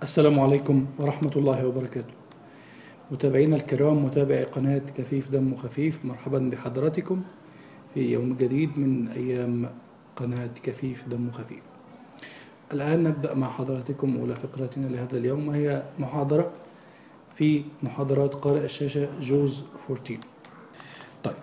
السلام عليكم ورحمة الله وبركاته. متابعينا الكرام، متابعي قناة كفيف دم خفيف، مرحبا بحضراتكم في يوم جديد من أيام قناة كفيف دم خفيف. الآن نبدأ مع حضراتكم أولى فقرتنا لهذا اليوم، وهي محاضرة في محاضرات قارئ الشاشة جوز 14. طيب،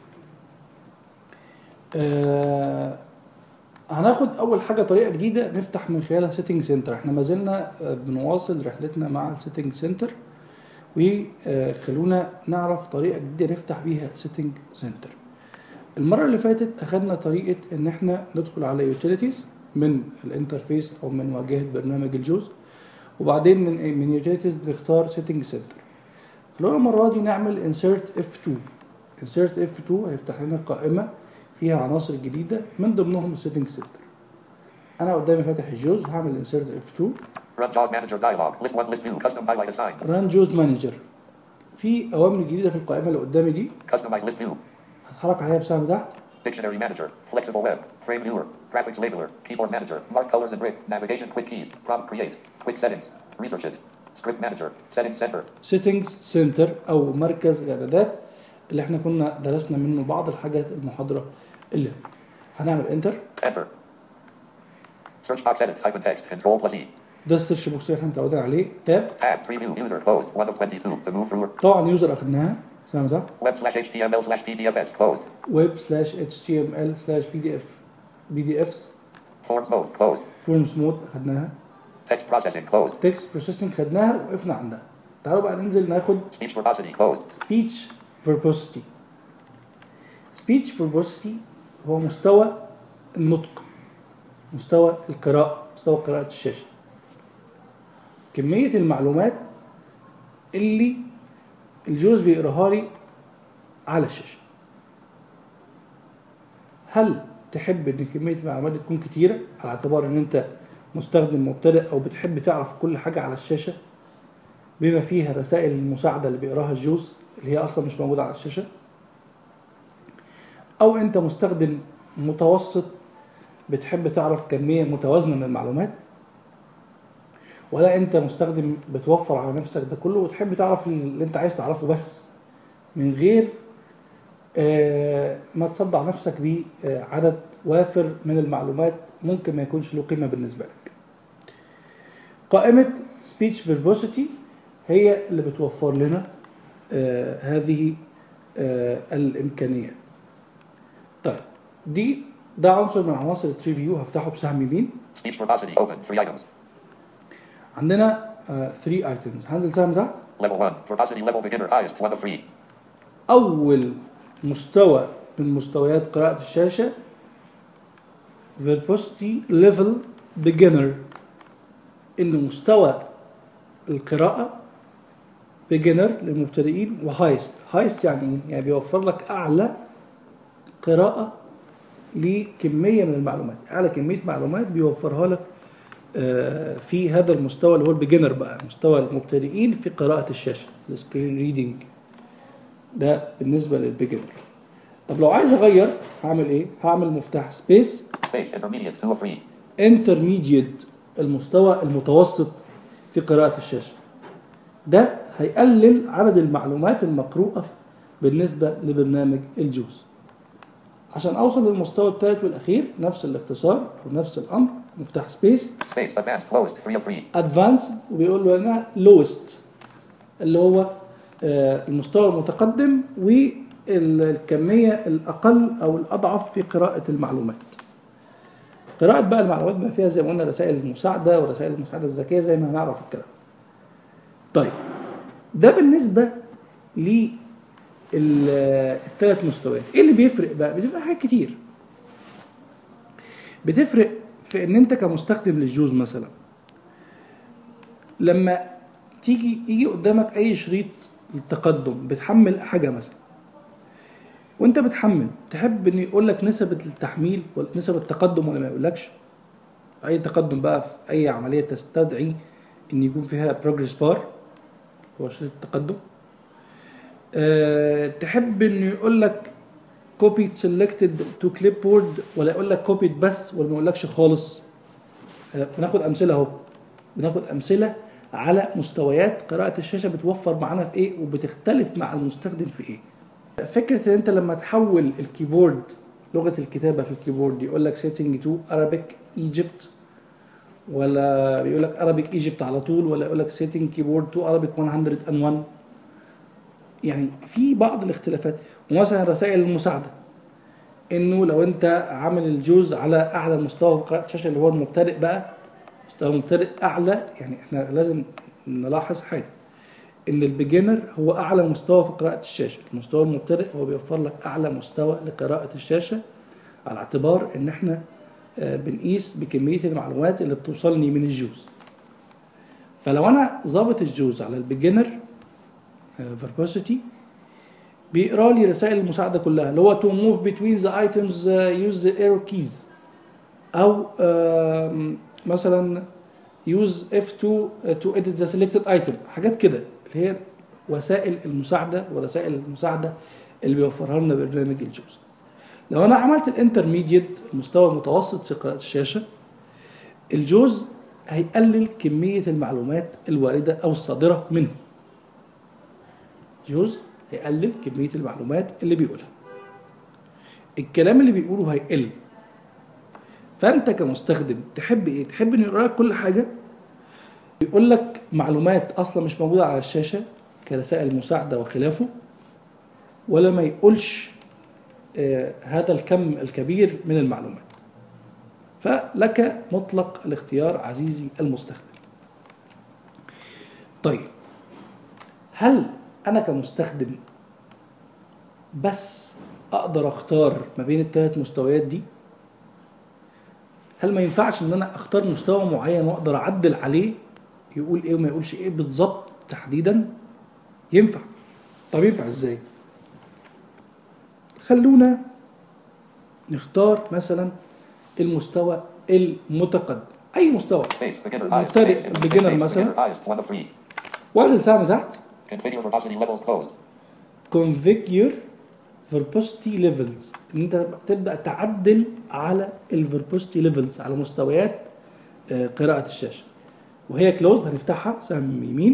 هناخد اول حاجه طريقه جديده نفتح من خلالها سيتنج سنتر. احنا ما زلنا بنواصل رحلتنا مع السيتنج سنتر، وخلونا نعرف طريقه جديده نفتح بيها سيتنج سنتر. المره اللي فاتت اخدنا طريقه ان احنا ندخل على يوتيليتيز من الانترفيس او من واجهه برنامج الجوز، وبعدين من يوتيليتيز نختار سيتنج سنتر. خلونا المره دي نعمل انسيرت F2. انسيرت F2 هيفتح لنا قائمه فيها عناصر جديده من ضمنهم السيتنج سنتر. انا قدامي فاتح الجوز، هعمل انسيرت F2. Run JAWS Manager dialog. List 1, List 2, Custom highlight assigned. ران جوز مانجر. في اوامر جديده في القائمه اللي قدامي دي، Customize List View. هتحرك عليها بسهم تحت. Dictionary Manager. Flexible Web. Frame Viewer. Graphics Labeler. Keyboard Manager. Mark colors and brick. Navigation Quick Keys. Prompt Create. Quick Settings. Research It. Script Manager. Settings Center. سيتنجز سنتر او مركز الاعدادات اللي احنا كنا درسنا منه بعض الحاجات المحاضره اللي فاتت. هنعمل انتر. Enter. Search box edit. Type in text. Control plus E. ده السيرش بوكس اللي احنا متعودين عليه. تاب. Tab. Preview. User. Closed. 1 of 22. To move through. طبعا يوزر اخدناها، سهم تحت. Web/HTML/PDFs. Closed. web/html/pdfs. Forms mode. Closed. فورمز مود اخدناها. Text processing. Closed. تكست بروسيسنج خدناها وقفنا عندها. تعالوا بقى ننزل ناخد Speech verbosity. Closed. speech verbosity. speech verbosity هو مستوى النطق، مستوى القراءة، مستوى قراءة الشاشة. كمية المعلومات اللي الجوز بيقراها لي على الشاشة. هل تحب ان كمية المعلومات دي تكون كتيرة على اعتبار ان انت مستخدم مبتدئ، او بتحب تعرف كل حاجة على الشاشة بما فيها رسائل المساعدة اللي بيقراها الجوز اللي هي اصلا مش موجودة على الشاشة؟ او انت مستخدم متوسط بتحب تعرف كمية متوازنة من المعلومات؟ ولا انت مستخدم بتوفر على نفسك ده كله وتحب تعرف اللي انت عايز تعرفه بس من غير ما تصدع نفسك بعدد وافر من المعلومات ممكن ما يكونش له قيمة بالنسبة لك؟ قائمة speech verbosity هي اللي بتوفر لنا هذه الإمكانيات. طيب، ده عنصر من عناصر التريفيو، هفتحه بسهم يمين. Speech verbosity. Open. 3 items. عندنا 3 items. هنزل سهم تحت. Level 1. Verbosity level beginner. Highest 1 of 3. أول مستوى من مستويات قراءة الشاشة verbosity level beginner، إن مستوى القراءة beginner للمبتدئين، وهايست. هايست يعني إيه؟ يعني بيوفر لك أعلى قراءة لكمية من المعلومات، أعلى كمية معلومات بيوفرها لك في هذا المستوى اللي هو البيجنر بقى، مستوى المبتدئين في قراءة الشاشة، السكرين ريدنج. ده بالنسبة للبيجنر. طب لو عايز أغير هعمل إيه؟ هعمل مفتاح سبيس. Space. Intermediate. 2 of 3. انترميديت، المستوى المتوسط في قراءة الشاشة. ده هيقلل عدد المعلومات المقروءة بالنسبة لبرنامج الجوز. عشان أوصل للمستوى الثالث والأخير نفس الاختصار أو نفس الأمر، مفتاح سبيس. Space. Advanced. Closed. 3 of 3. ادفانس، وبيقول له هنا لوست اللي هو المستوى المتقدم والكمية الأقل أو الأضعف في قراءة المعلومات. قراءة بقى المعلومات ما فيها زي ما قلنا رسائل المساعدة ورسائل المساعدة الذكية زي ما هنعرف الكلام. طيب، ده بالنسبة للثلاث مستويات. ايه اللي بيفرق بقى؟ بتفرق حاجات كتير. بتفرق في ان انت كمستخدم للجوز مثلا لما يجي قدامك اي شريط للتقدم، بتحمل حاجة مثلا، وانت بتحمل تحب ان يقول لك نسب التحميل ونسب التقدم ولا ما يقولكش؟ اي تقدم بقى في اي عملية تستدعي ان يكون فيها بروجرس بار هو شريط التقدم. تحب انه يقول لك copied selected to clipboard ولا يقول لك copied بس ولا ما يقولكش خالص؟ بناخد امثله اهو، بناخد امثله على مستويات قراءة الشاشة بتوفر معانا في ايه وبتختلف مع المستخدم في ايه. فكرة ان انت لما تحول الكيبورد لغة الكتابة في الكيبورد يقول لك setting to Arabic Egypt، ولا بيقول لك Arabic Egypt على طول، ولا يقول لك setting keyboard to Arabic 101. يعني في بعض الاختلافات. ومثلا رسائل المساعدة، انه لو انت عامل الجوز على اعلى مستوى في قراءة الشاشة اللي هو المبتدئ بقى، مستوى مبتدئ اعلى، يعني احنا لازم نلاحظ حاجة ان البيجنر هو اعلى مستوى في قراءة الشاشة، المستوى المبتدئ هو بيوفر لك اعلى مستوى لقراءة الشاشة، على اعتبار ان احنا بنقيس بكمية المعلومات اللي بتوصلني من الجوز. فلو انا ظابط الجوز على البيجنر verbosity بيقرا لي رسائل المساعدة كلها، اللي هو to move between the items use the arrow keys، او مثلا use F2 to edit the selected item، حاجات كده اللي هي وسائل المساعدة ورسائل المساعدة اللي بيوفرها لنا برنامج الجوز. لو انا عملت الانترميديت، المستوى المتوسط في قراءة الشاشة، الجوز هيقلل كمية المعلومات الواردة او الصادرة منه. جوز هيقلل كمية المعلومات اللي بيقولها، الكلام اللي بيقوله هيقل. فانت كمستخدم تحب ايه؟ تحب انه يقرا لك كل حاجة، يقول لك معلومات اصلا مش موجودة على الشاشة كرسائل مساعدة وخلافه، ولا ما يقولش هذا الكم الكبير من المعلومات؟ فلك مطلق الاختيار عزيزي المستخدم. طيب، هل أنا كمستخدم بس أقدر أختار ما بين الثلاث مستويات دي؟ هل ما ينفعش إن أنا أختار مستوى معين وأقدر أعدل عليه يقول إيه وما يقولش إيه بالظبط تحديدا؟ ينفع. طب ينفع إزاي؟ خلونا نختار مثلا المستوى المتقدم، أي مستوى مبتدئ بيجنر مثلا، وأنزل سهم تحت configure verbosity levels، ان انت تبدا تعدل على الverbosity levels على مستويات قراءة الشاشة. وهي كلوزد هنفتحها سهم يمين،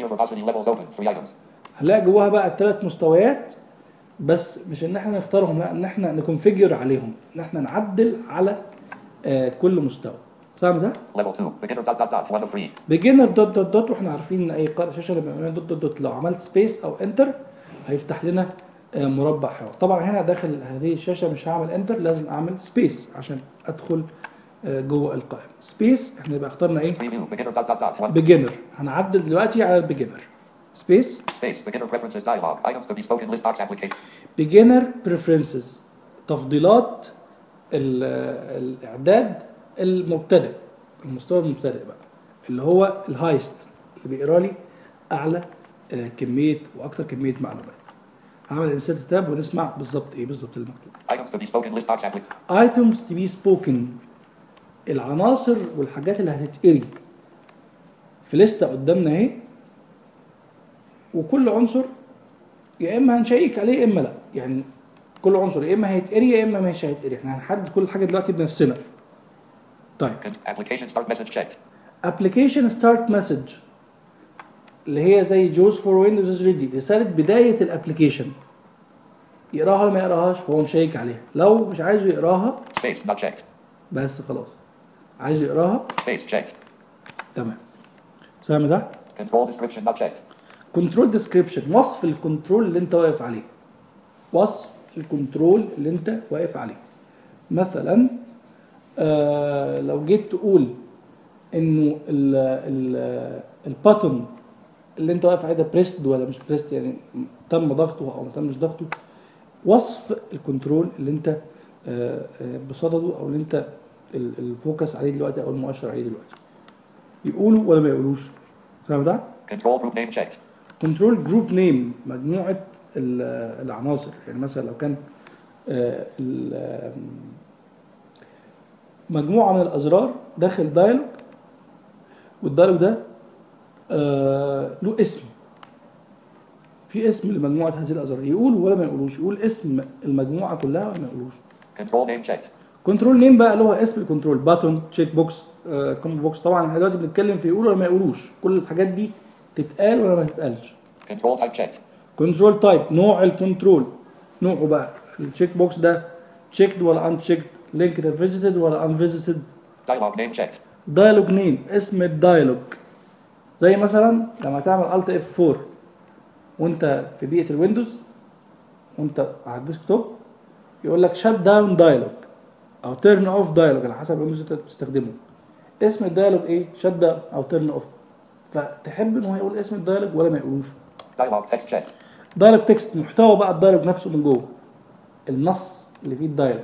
هنلاقي جواها بقى الثلاث مستويات، بس مش ان احنا نختارهم، لا، ان احنا نكونفيجر عليهم، ان احنا نعدل على كل مستوى. سهم ده beginner دوت دوت دوت، واحنا عارفين ان اي قارئ شاشه لما يعمل دوت دوت دوت لو عملت سبيس او انتر هيفتح لنا مربع حوار. طبعا هنا داخل هذه الشاشه مش هعمل انتر، لازم اعمل سبيس عشان ادخل جوه القائمه. سبيس احنا يبقى اخترنا ايه؟ beginner. هنعدل دلوقتي على البيجنر. سبيس beginner preferences، تفضيلات الاعداد المبتدئ، المستوى المبتدئ بقى اللي هو الهايست، اللي بيقرا لي اعلى كميه واكثر كميه معلومات. هعمل انسيرت تاب ونسمع بالظبط ايه بالظبط المكتوب. items to be spoken، العناصر والحاجات اللي هتتقري في لسته قدامنا اهي، وكل عنصر يا اما هنشيك عليه يا اما لا، يعني كل عنصر يا اما هيتقري يا اما مش هيتقري، احنا هنحدد كل حاجه دلوقتي بنفسنا. طيب، application start message اللي هي زي جوز فور ويندوز از ريدي، رساله بدايه الابلكيشن، يقراها ولا ما يقراهاش؟ هو مشيك عليها. لو مش عايزه يقراها بس خلاص، عايزه يقراها تمام. سامع ده؟ كنترول ديسكريبشن، وصف الكنترول اللي انت واقف عليه، وصف الكنترول اللي انت واقف عليه. مثلا لو جيت تقول انه الباتون اللي انت واقف عليه ده بريست ولا مش بريست، يعني تم ضغطه او ما تمش ضغطه، وصف الكنترول اللي انت بصدده او اللي انت الفوكس عليه دلوقتي او المؤشر عليه دلوقتي. يقولوا ولا ما يقولوش؟ فاهم ده؟ كنترول جروب نيم تشيك. كنترول جروب نيم، مجموعه العناصر، يعني مثلا لو كان مجموعه من الازرار داخل دايلوج، والدايلوج ده له اسم، في اسم لمجموعه هذه الازرار، يقول ولا ما يقولوش؟ يقول اسم المجموعه كلها ولا ما يقولوش؟ كنترول نيم تشيك. كنترول نيم بقى اللي هو اسم الكنترول، باتون، تشيك بوكس، كومبو بوكس. طبعا احنا دلوقتي بنتكلم في يقولوا ولا ما يقولوش، كل الحاجات دي تتقال ولا ما تتقالش. Control type checked. كنترول تايب، نوع الكنترول، نوعه بقى التشيك بوكس ده تشيكد ولا ان تشيكد، لينكد فيزيتد ولا ان فيزيتد. Dialog name checked. دايلوج نيم، اسم الدايلوج. زي مثلا لما تعمل الت اف 4 وانت في بيئه الويندوز وانت على الديسكتوب يقول لك شات داون دايلوج او تيرن اوف دايلوج على حسب الويندوز اللي انت بتستخدمه. اسم الدايلوج ايه؟ شات داون او تيرن اوف. فتحب ان هو يقول اسم الدايلوج ولا ما يقولوش؟ Dialog text checked. دايلوج تكست، محتوى بقى الدايلوج نفسه من جوه، النص اللي فيه الدايلوج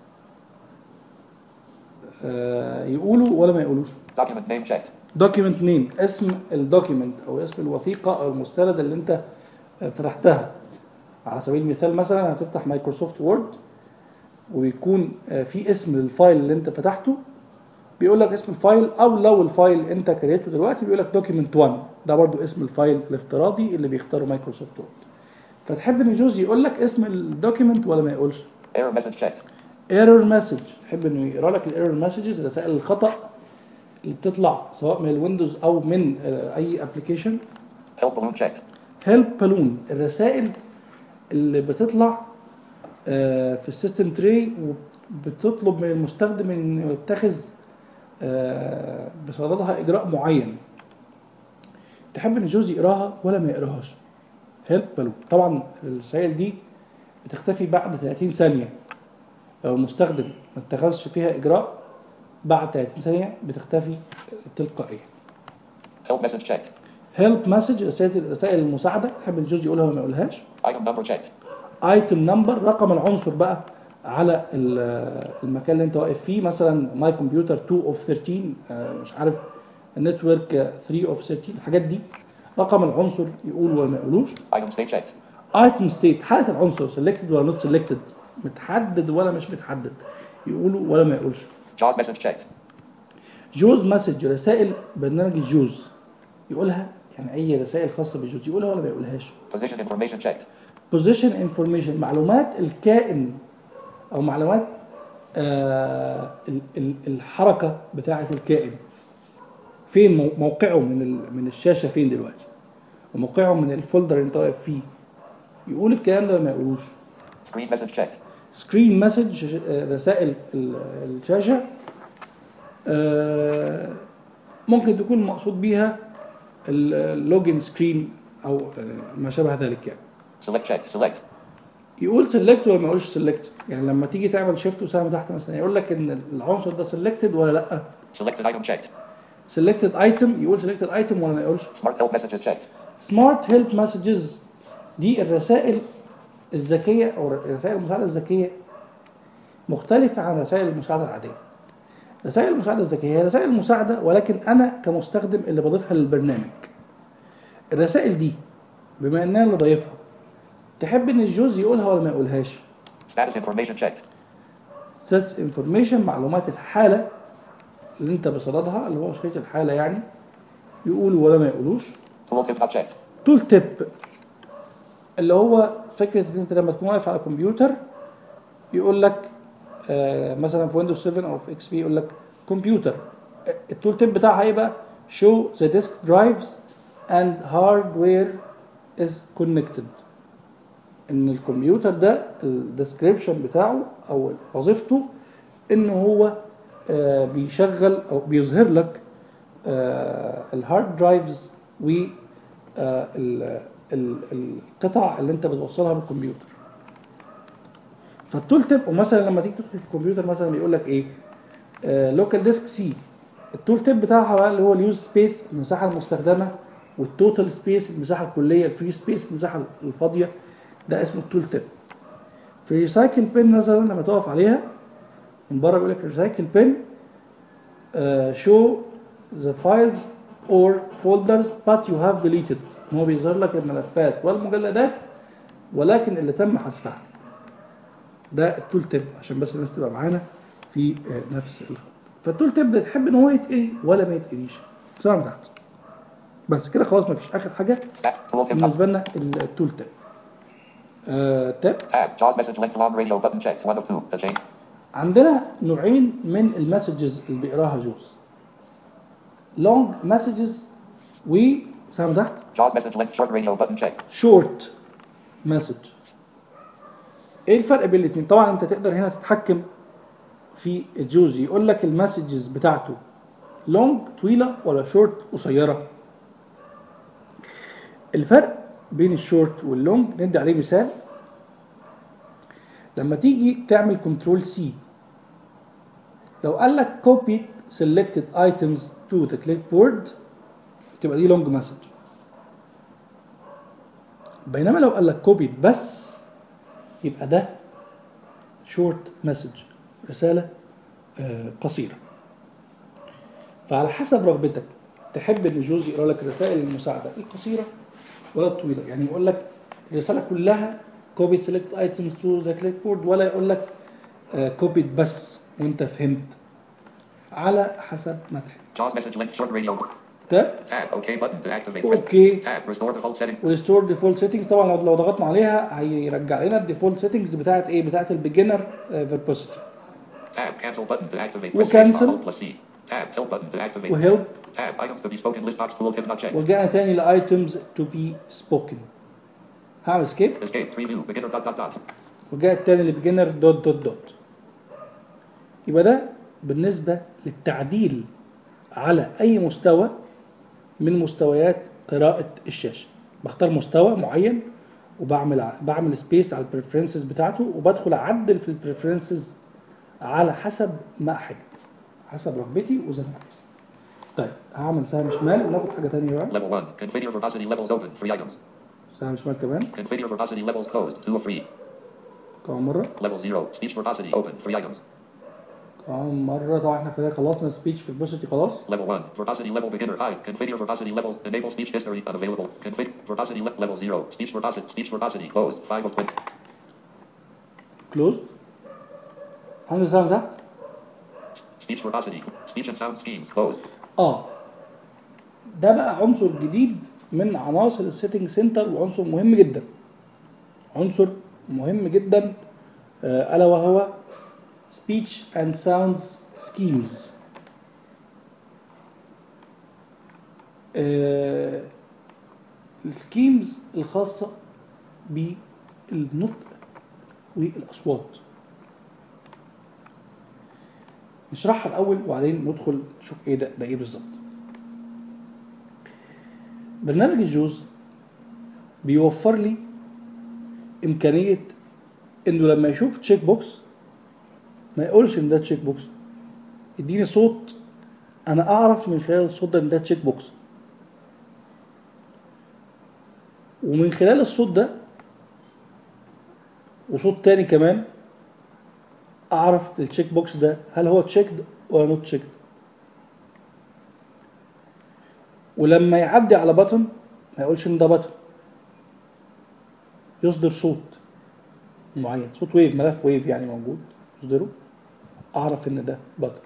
يقولوا ولا ما يقولوش؟ Document name checked. دوكيمنت نيم، اسم الدوكيمنت او اسم الوثيقه او المستند اللي انت فتحتها. على سبيل المثال مثلا هتفتح مايكروسوفت وورد ويكون في اسم للفايل اللي انت فتحته، بيقول لك اسم الفايل، او لو الفايل انت كريته دلوقتي بيقول لك دوكيمنت 1، ده برضو اسم الفايل الافتراضي اللي بيختاره مايكروسوفت وورد. فتحب ان جوز يقول لك اسم الدوكيمنت ولا ما يقولش؟ Error message checked. ايرور مسج، تحب انه يقرا لك الايرور مسجز، رسائل الخطا اللي بتطلع سواء من الويندوز او من اي ابلكيشن. Help balloon checked. هيلب بالون، الرسائل اللي بتطلع في السيستم تري وبتطلب من المستخدم انه يتخذ بصددها اجراء معين. تحب ان جوز يقراها ولا ما يقراهاش؟ هيلب بالون. طبعا الرسائل دي بتختفي بعد 30 ثانيه، لو المستخدم ما اتخذش فيها اجراء بعد 30 ثانيه بتختفي تلقائيا. Help message checked. هيلب مسج، رسائل المساعده، تحب الجوز يقولها ولا ما يقولهاش؟ Item number checked. ايتم نمبر، رقم العنصر بقى على المكان اللي انت واقف فيه، مثلا ماي كمبيوتر 2 اوف 13 مش عارف نتورك 3 اوف 13، الحاجات دي رقم العنصر يقول ولا ما يقولوش؟ Item state checked. ايتم ستيت، حاله العنصر سيلكتد ولا نوت سيلكتد، متحدد ولا مش متحدد، يقولوا ولا ما يقولش؟ JAWS message checked. جوز مسج، رسائل برنامج الجوز يقولها، يعني اي رسائل خاصه بالجوز يقولها ولا ما يقولهاش؟ Position information checked. بوزيشن انفورميشن، معلومات الكائن او معلومات الحركه بتاعه الكائن، فين موقعه من الشاشه، فين دلوقتي، وموقعه من الفولدر اللي انت واقف فيه، يقول الكلام ده ولا ما يقولوش؟ Screen message checked. سكرين مسج، رسائل الشاشه ممكن تكون مقصود بيها اللوجن سكرين او ما شابه ذلك يعني. Select checked. Select. يقول سيلكت ولا ما يقولش سيلكت؟ يعني لما تيجي تعمل شيفت وسهم تحت مثلا يقول لك ان العنصر ده سيلكتد ولا لا؟ Selected item checked. سيلكتد ايتم، يقول سيلكتد ايتم ولا ما يقولش؟ Smart help messages checked. سمارت هيلب مسجز، دي الرسائل الذكيه او رسائل المساعده الذكيه، مختلفه عن رسائل المساعده العاديه. رسائل المساعده الذكيه هي رسائل مساعده ولكن انا كمستخدم اللي بضيفها للبرنامج. الرسائل دي بما ان انا اللي ضايفها، تحب ان الجوز يقولها ولا ما يقولهاش؟ Status information checked. ستاتس انفورميشن، معلومات الحاله اللي انت بصددها اللي هو شريط الحاله يعني، يقولوا ولا ما يقولوش؟ Tooltip not checked. تول تيب، اللي هو فكره ان انت لما تكون واقف على كمبيوتر يقول لك مثلا في ويندوز 7 او في اكس بي يقول لك كمبيوتر، التول تيب بتاعها ايه بقى؟ show the disk drives and hardware is connected. ان الكمبيوتر ده الديسكريبشن بتاعه او وظيفته ان هو بيشغل او بيظهر لك الهارد درايفز و القطع اللي انت بتوصلها بالكمبيوتر. فالتول تيب، ومثلا لما تيجي تدخل في الكمبيوتر مثلا بيقول لك ايه؟ لوكال ديسك سي، التول تيب بتاعها بقى اللي هو اليوز سبيس، المساحه المستخدمه، والتوتال سبيس، المساحه الكليه، الفري سبيس، المساحه الفاضيه، ده اسمه التول تيب. في ريسايكل بين مثلا لما تقف عليها من بره بيقول لك ريسايكل بين show the files or folders but you have deleted، هو بيظهر لك الملفات والمجلدات ولكن اللي تم حذفها. ده التول تيب عشان بس الناس تبقى معانا في نفس الخط. فالتول تيب ده تحب ان هو يتقري ولا ما يتقريش؟ سلام تحت. بس كده خلاص، ما فيش اخر حاجه بالنسبه لنا التول تيب. تاب Tab. JAWS message length long radio button checked. 1 of 2. To change. عندنا نوعين من المسجز اللي بيقراها جوز. لونج مسجز سامع تحت JAWS message length short radio button check. شورت مسج. ايه الفرق بين الاثنين؟ طبعا انت تقدر هنا تتحكم في الجوز، يقول لك المسجز بتاعته لونج طويله ولا شورت قصيره. الفرق بين الشورت واللونج ندي عليه مثال. لما تيجي تعمل كنترول سي، لو قال لك copy selected items to the clipboard تبقى دي لونج مسج. بينما لو قال لك copy بس يبقى ده شورت مسج، رسالة قصيرة. فعلى حسب رغبتك تحب ان جوز يقرا لك رسائل المساعدة القصيرة ولا الطويلة. يعني يقول لك الرسالة كلها copy select items to the clipboard، ولا يقول لك copy بس وانت فهمت، على حسب ما تحب. JAWS message length short radio. Tab OK button to activate. OK. Tab restore default setting. وريستور ديفولت سيتنجز. طبعا لو ضغطنا عليها هيرجع لنا الديفولت سيتنجز بتاعت ايه؟ بتاعت البيجنر فيربوسيتي. Tab cancel button to activate. وكانسل. Tab help button to activate. وهيلب. Tab items to be spoken list box tool tip not checked. ورجعنا تاني لايتمز تو بي سبوكن. هعمل سكيب. Escape preview beginner dot dot dot. ورجعت تاني لبيجنر دوت دوت دوت. يبقى ده بالنسبة للتعديل على أي مستوى من مستويات قراءة الشاشة. بختار مستوى معين وبعمل سبيس على البريفرنسز بتاعته، وبدخل أعدل في البريفرنسز على حسب ما أحب، حسب رغبتي وزي ما عايز. طيب هعمل سهم شمال وناخد حاجة تانية بقى. Level 1 configure verbosity levels open 3 items. سهم شمال كمان. Configure verbosity levels closed 2 of 3. كمان مرة. Level 0 speech verbosity open 3 items. كمان مرة. طبعا احنا كده خلصنا سبيتش في البوسيتي خلاص. Level 1 verbosity level beginner high. Configure verbosity levels enable speech history unavailable. Config verbosity level 0 speech verbosity closed 5 of 20. كلوزد. هنزل السهم ده. Speech verbosity speech and sound schemes closed. ده بقى عنصر جديد من عناصر السيتنج سنتر، وعنصر مهم جدا. عنصر مهم جدا ألا وهو speech and sounds schemes. السكيمز الخاصة بالنطق والأصوات نشرحها الأول وبعدين ندخل نشوف ايه ده ايه بالظبط. برنامج الجوز بيوفر لي إمكانية إنه لما يشوف تشيك بوكس ما يقولش إن ده تشيك بوكس، يديني صوت أنا أعرف من خلال الصوت ده إن ده تشيك بوكس، ومن خلال الصوت ده وصوت تاني كمان أعرف التشيك بوكس ده هل هو تشيكد ولا نوت تشيكد. ولما يعدي على بطن ما يقولش إن ده بطن، يصدر صوت معين، صوت ويف، ملف ويف يعني موجود يصدره، أعرف إن ده بطن.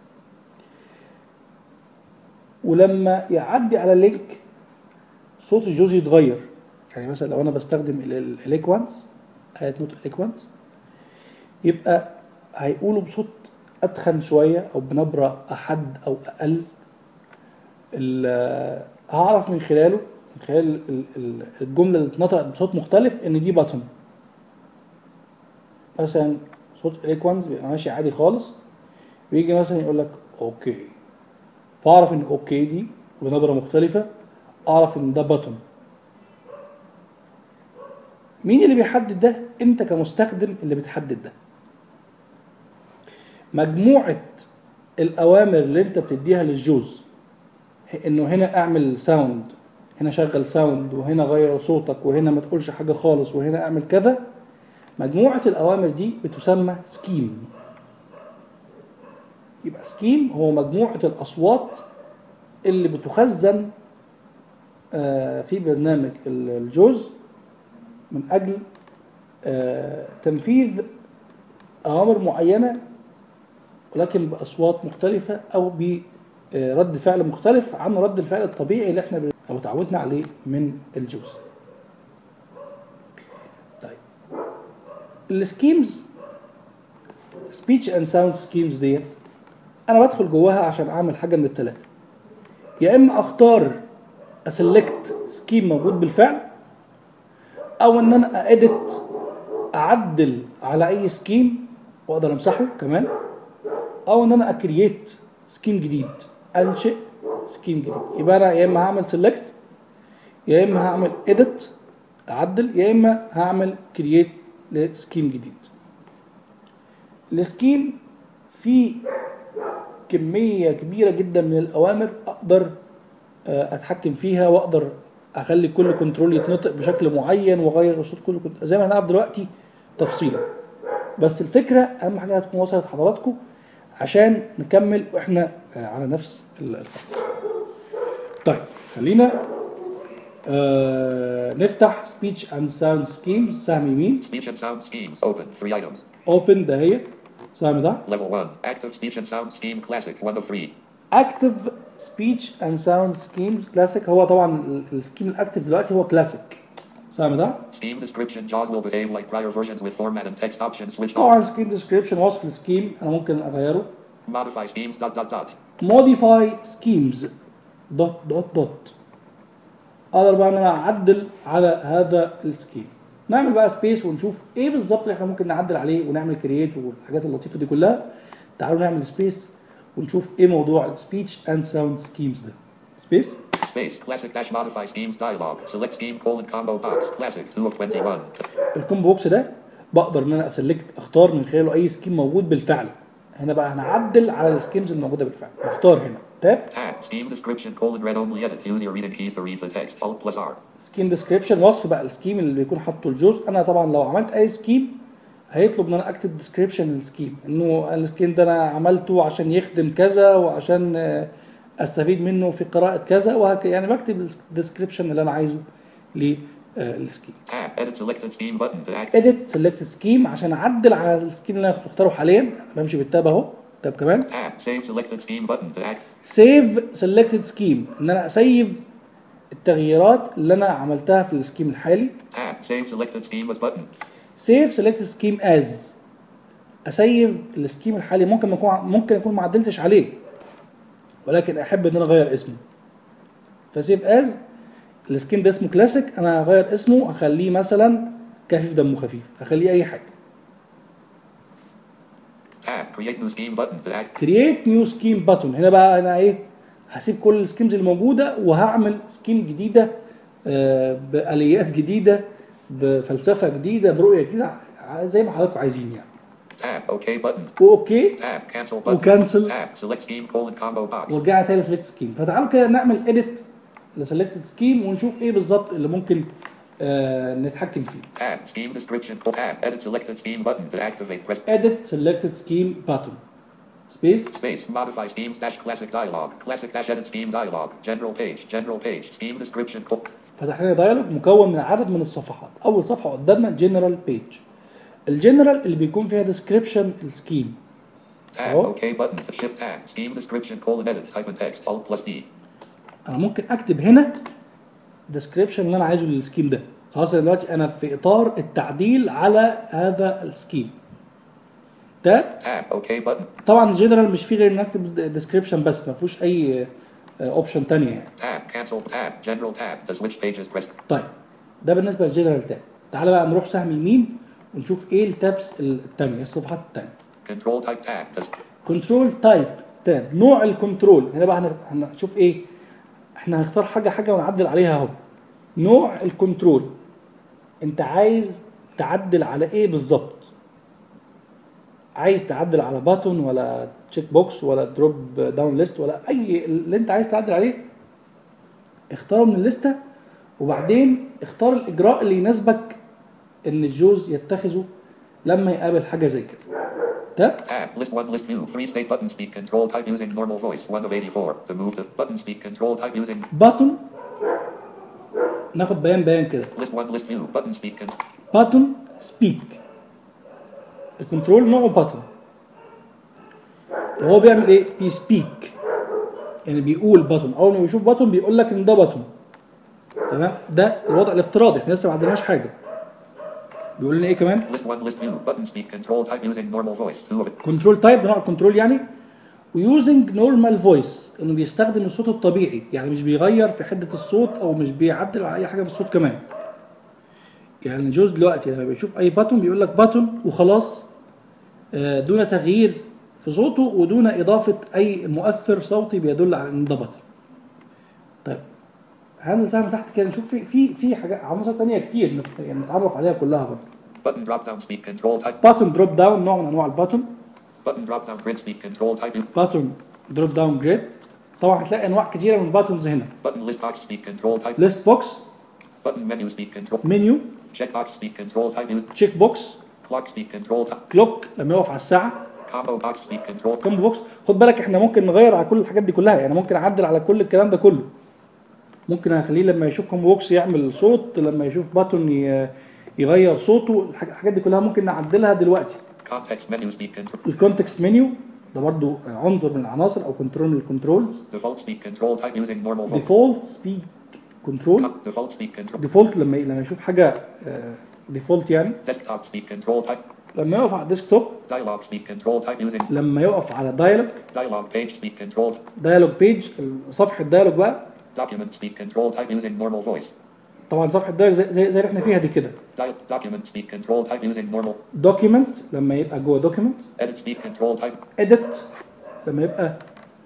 ولما يعدي على لينك صوت الجوز يتغير. يعني مثلا لو أنا بستخدم الإليكوانس، آية نوت إليكوانس، يبقى هيقولوا بصوت أتخن شوية أو بنبرة أحد أو أقل. هعرف من خلاله، من خلال الجملة اللي اتنطقت بصوت مختلف إن دي بطن. مثلا صوت إليكوانس بيبقى ماشي عادي خالص، ويجي مثلا يقول لك أوكي، فأعرف إن أوكي دي بنبرة مختلفة، أعرف إن ده بطن. مين اللي بيحدد ده؟ أنت كمستخدم اللي بتحدد ده. مجموعة الأوامر اللي أنت بتديها للجوز، إنه هنا أعمل ساوند، هنا شغل ساوند، وهنا غير صوتك، وهنا ما تقولش حاجة خالص، وهنا أعمل كذا. مجموعة الأوامر دي بتسمى سكيم. يبقى سكيم هو مجموعة الأصوات اللي بتخزن في برنامج الجوز من أجل تنفيذ أوامر معينة، ولكن بأصوات مختلفة أو برد فعل مختلف عن رد الفعل الطبيعي اللي احنا أو تعودنا عليه من الجوز. طيب السكيمز speech and sound schemes ديت انا بدخل جواها عشان اعمل حاجه من الثلاثه. يا اما اختار اسلكت سكيم موجود بالفعل، او ان انا اديت اعدل على اي سكيم واقدر امسحه كمان، او ان انا اكرييت سكيم جديد، انشئ سكيم جديد. يبقى انا يا اما هعمل سيلكت، يا اما هعمل اديت اعدل، يا اما هعمل كرييت لسكيم جديد. السكيم فيه كميه كبيره جدا من الاوامر اقدر اتحكم فيها، واقدر اخلي كل كنترول يتنطق بشكل معين واغير صوت كل كنترول زي ما هنعرف دلوقتي تفصيلا. بس الفكره اهم حاجه هتكون وصلت حضراتكم عشان نكمل واحنا على نفس الخط. طيب خلينا نفتح speech and sound schemes. سهم يمين Speech and sound schemes. Open. 3 items. open ده هي سهم ده. Level 1. Active speech and sound scheme classic 1 of 3. active speech and sound schemes classic. هو طبعا السكيم الاكتف دلوقتي هو classic. سهم ده. Scheme description. JAWS will behave like prior versions with format and text options switched طبعا on. سكيم description وصف السكيم انا ممكن اغيره. Modify schemes. ... modify schemes ... اقدر بقى ان انا اعدل على هذا السكيم. نعمل بقى سبيس ونشوف ايه بالظبط اللي احنا ممكن نعدل عليه ونعمل كرييت والحاجات اللطيفه دي كلها. تعالوا نعمل سبيس ونشوف ايه موضوع السبيتش اند ساوند سكيمز ده. سبيس classic dash modify schemes dialog select scheme combo box classic 2 of 21. الكومبو بوكس ده بقدر ان انا اسلكت اختار من خلاله اي سكيم موجود بالفعل. هنا بقى هنعدل على السكيمز الموجوده بالفعل. بختار هنا تاب scheme description read only edit use your reading keys to read the text alt plus R. سكيم ديسكريبشن وصف بقى السكيم اللي بيكون حاطه الجزء. انا طبعا لو عملت اي سكيم هيطلب ان انا اكتب ديسكريبشن للسكيم، انه السكيم ده انا عملته عشان يخدم كذا وعشان استفيد منه في قراءه كذا وهكذا. يعني بكتب الديسكريبشن اللي انا عايزه للسكيم. edit selected scheme button to act. edit selected scheme عشان اعدل على السكيم اللي انا مختاره حاليا. بمشي بالتاب اهو. تاب كمان save selected scheme button to act. save selected scheme ان انا اسيف التغييرات اللي انا عملتها في السكيم الحالي. save selected scheme as button. save selected scheme as اسيف السكيم الحالي. ممكن اكون ما عدلتش عليه ولكن احب ان انا اغير اسمه، فسيف از السكيم ده اسمه كلاسيك، انا هغير اسمه اخليه مثلا كفيف دمه خفيف، اخليه اي حاجه. create new scheme button to act. create new scheme button. هنا بقى انا ايه هسيب كل السكيمز الموجوده وهعمل سكيم جديده باليات جديده بفلسفه جديده برؤيه جديده زي ما حضراتكم عايزين يعني. اوكي button. واوكي cancel button. وكانسل select scheme combo box. ورجعنا تاني لسلكت سكيم. فتعالوا كده نعمل اديت لسلكتد سكيم ونشوف ايه بالظبط اللي ممكن نتحكم فيه. scheme description. edit selected scheme button to activate press. edit selected scheme button. space modify schemes dash classic dialog classic dash edit scheme dialog general page scheme description. فتح لنا دايلوج مكون من عدد من الصفحات. اول صفحه قدامنا جنرال بيج. الجنرال اللي بيكون فيها description السكيم. اوكي button shift scheme description edit type in text alt plus D. انا ممكن اكتب هنا description اللي انا عايزه للسكيم ده. خلاص دلوقتي انا في اطار التعديل على هذا السكيم. تاب اوكي button. طبعا الجنرال مش فيه غير ان اكتب description بس، ما فيهوش اي اوبشن ثانيه يعني. cancel general to switch pages press. طيب ده بالنسبه للجنرال تاب. تعالى بقى نروح سهم يمين ونشوف ايه التابس الثانيه، الصفحات الثانيه. control type tab. كنترول تايب تاب نوع الكنترول. هنا بقى هنشوف ايه، احنا هنختار حاجه ونعدل عليها اهو. نوع الكنترول انت عايز تعدل على ايه بالظبط؟ عايز تعدل على باتون ولا تشيك بوكس ولا دروب داون ليست ولا اي اللي انت عايز تعدل عليه اختاره من الليسته، وبعدين اختار الاجراء اللي يناسبك ان الجوز يتخذه لما يقابل حاجه زي كده. تاب list 1 list view 3 state button speak control type using normal voice 1 of 84 to move the button speak control type using باتون. ناخد بيان كده. list 1 list view button speak باتون سبيك. الكنترول نوعه باتون وهو بيعمل ايه؟ بيسبيك يعني بيقول باتون. اول ما بيشوف باتون بيقول لك ان ده باتون. تمام؟ ده الوضع الافتراضي، احنا لسه ما عندناش حاجه. بيقول لنا ايه كمان؟ List 1, list view. Button speak control type using normal voice. 2 of it. كنترول تايب نوع الكنترول يعني، ويوزنج نورمال فويس انه بيستخدم الصوت الطبيعي، يعني مش بيغير في حده الصوت او مش بيعدل على اي حاجه في الصوت كمان. يعني جوز دلوقتي لما بيشوف اي باتون بيقول لك باتون وخلاص، دون تغيير في صوته ودون اضافه اي مؤثر صوتي بيدل على ان ده باتون. طيب هننزل سهم تحت كده نشوف في حاجات عناصر ثانيه كتير يعني نتعرف عليها كلها برضه. Button drop down speak control type. باتون دروب داون نوع من انواع الباتون. Button drop down grid speak control type. باتون دروب داون جريد. طبعا هتلاقي انواع كتيره من الباتونز هنا. Button list box speak control type. ليست بوكس. Button menu speak control. منيو. Checkbox speak control type used. تشيك بوكس. Clock speak control type. كلوك لما يقف على الساعه. Combo box speak control. كومبو بوكس. خد بالك احنا ممكن نغير على كل الحاجات دي كلها، يعني ممكن اعدل على كل الكلام ده كله. ممكن اخليه لما يشوف كومبو بوكس يعمل صوت، لما يشوف باتون يغير صوته، الحاجات دي كلها ممكن نعدلها دلوقتي. Context menu speak control. الكونتكست منيو ده برضو عنصر من العناصر او كنترول من الكنترولز. Default speak control type using normal voice. ديفولت سبيك كنترول. Default speak control. ديفولت لما يشوف حاجه ديفولت يعني. Desktop speak control type. لما يقف على الديسكتوب. Dialog speak control type using. لما يقف على دايلوج. Dialog page speak control. دايلوج بيج صفحه دايلوج بقى. Document speak control type using normal voice. طبعا صفحه دايلوج زي اللي احنا فيها دي كده. Document speak control type using normal. دوكيمنت لما يبقى جوه دوكيمنت. Edit speak control type. اديت لما يبقى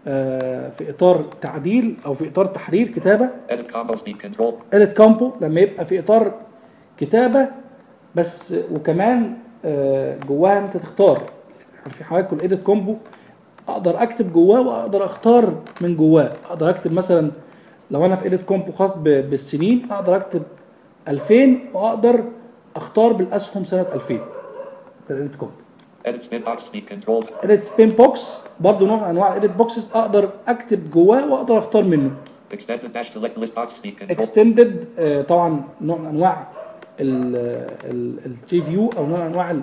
في اطار تعديل او في اطار تحرير كتابه. Edit combo speak control. اديت كومبو لما يبقى في اطار كتابه بس وكمان جواها انت تختار. يعني في حاجات كل اديت كومبو اقدر اكتب جواه واقدر اختار من جواه. اقدر اكتب مثلا لو انا في اديت كومبو خاص بالسنين اقدر اكتب 2000 واقدر اختار بالاسهم سنه 2000. ده الاديت كومبو. Edit spin box speak control. اديت سبين بوكس برضه نوع من انواع الاديت بوكسز اقدر اكتب جواه واقدر اختار منه. Extended dash select list box speak control. اكستندد طبعا نوع من انواع التري فيو او نوع من انواع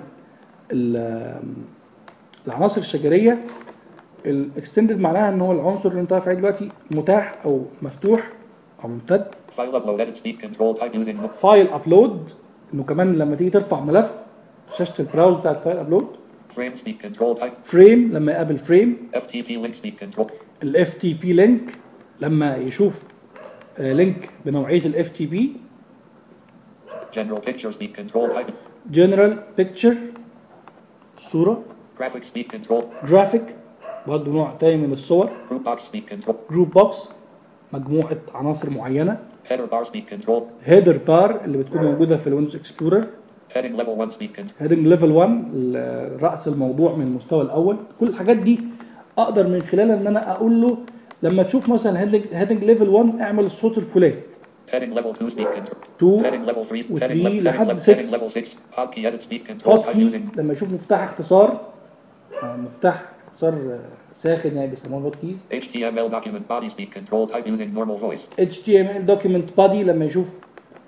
العناصر الشجريه. الاكستندد معناها ان هو العنصر اللي انت واقف عليه دلوقتي متاح او مفتوح او ممتد. File upload edit speak control type using. فايل ابلود انه كمان لما تيجي ترفع ملف شاشه البراوز بتاعت الفايل ابلود. Frame speak control type. فريم لما يقابل فريم. FTP link speak control. الاف تي بي لينك لما يشوف لينك بنوعيه الاف تي بي. General picture speak control type. جنرال بيكتشر صوره. Graphic speak control. جرافيك برضه نوع تاني من الصور. Group box speak control. جروب بوكس مجموعه عناصر معينه. Header bar speak control. هيدر بار اللي بتكون موجوده في الويندوز اكسبلورر. Heading level 1 speak control. هيدنج ليفل 1 راس الموضوع من المستوى الاول. كل الحاجات دي اقدر من خلالها ان انا اقول له لما تشوف مثلا هيدنج ليفل 1 اعمل الصوت الفلاني. Heading level 2 speak control. 2 Heading level 3. و3 Heading لحد heading 6. level 6. Hotkey edit speak control هوت type كي using. لما يشوف مفتاح اختصار مفتاح اختصار ساخن يعني بيسموه هوت كيز. HTML document body speak control type using normal voice. HTML document body لما يشوف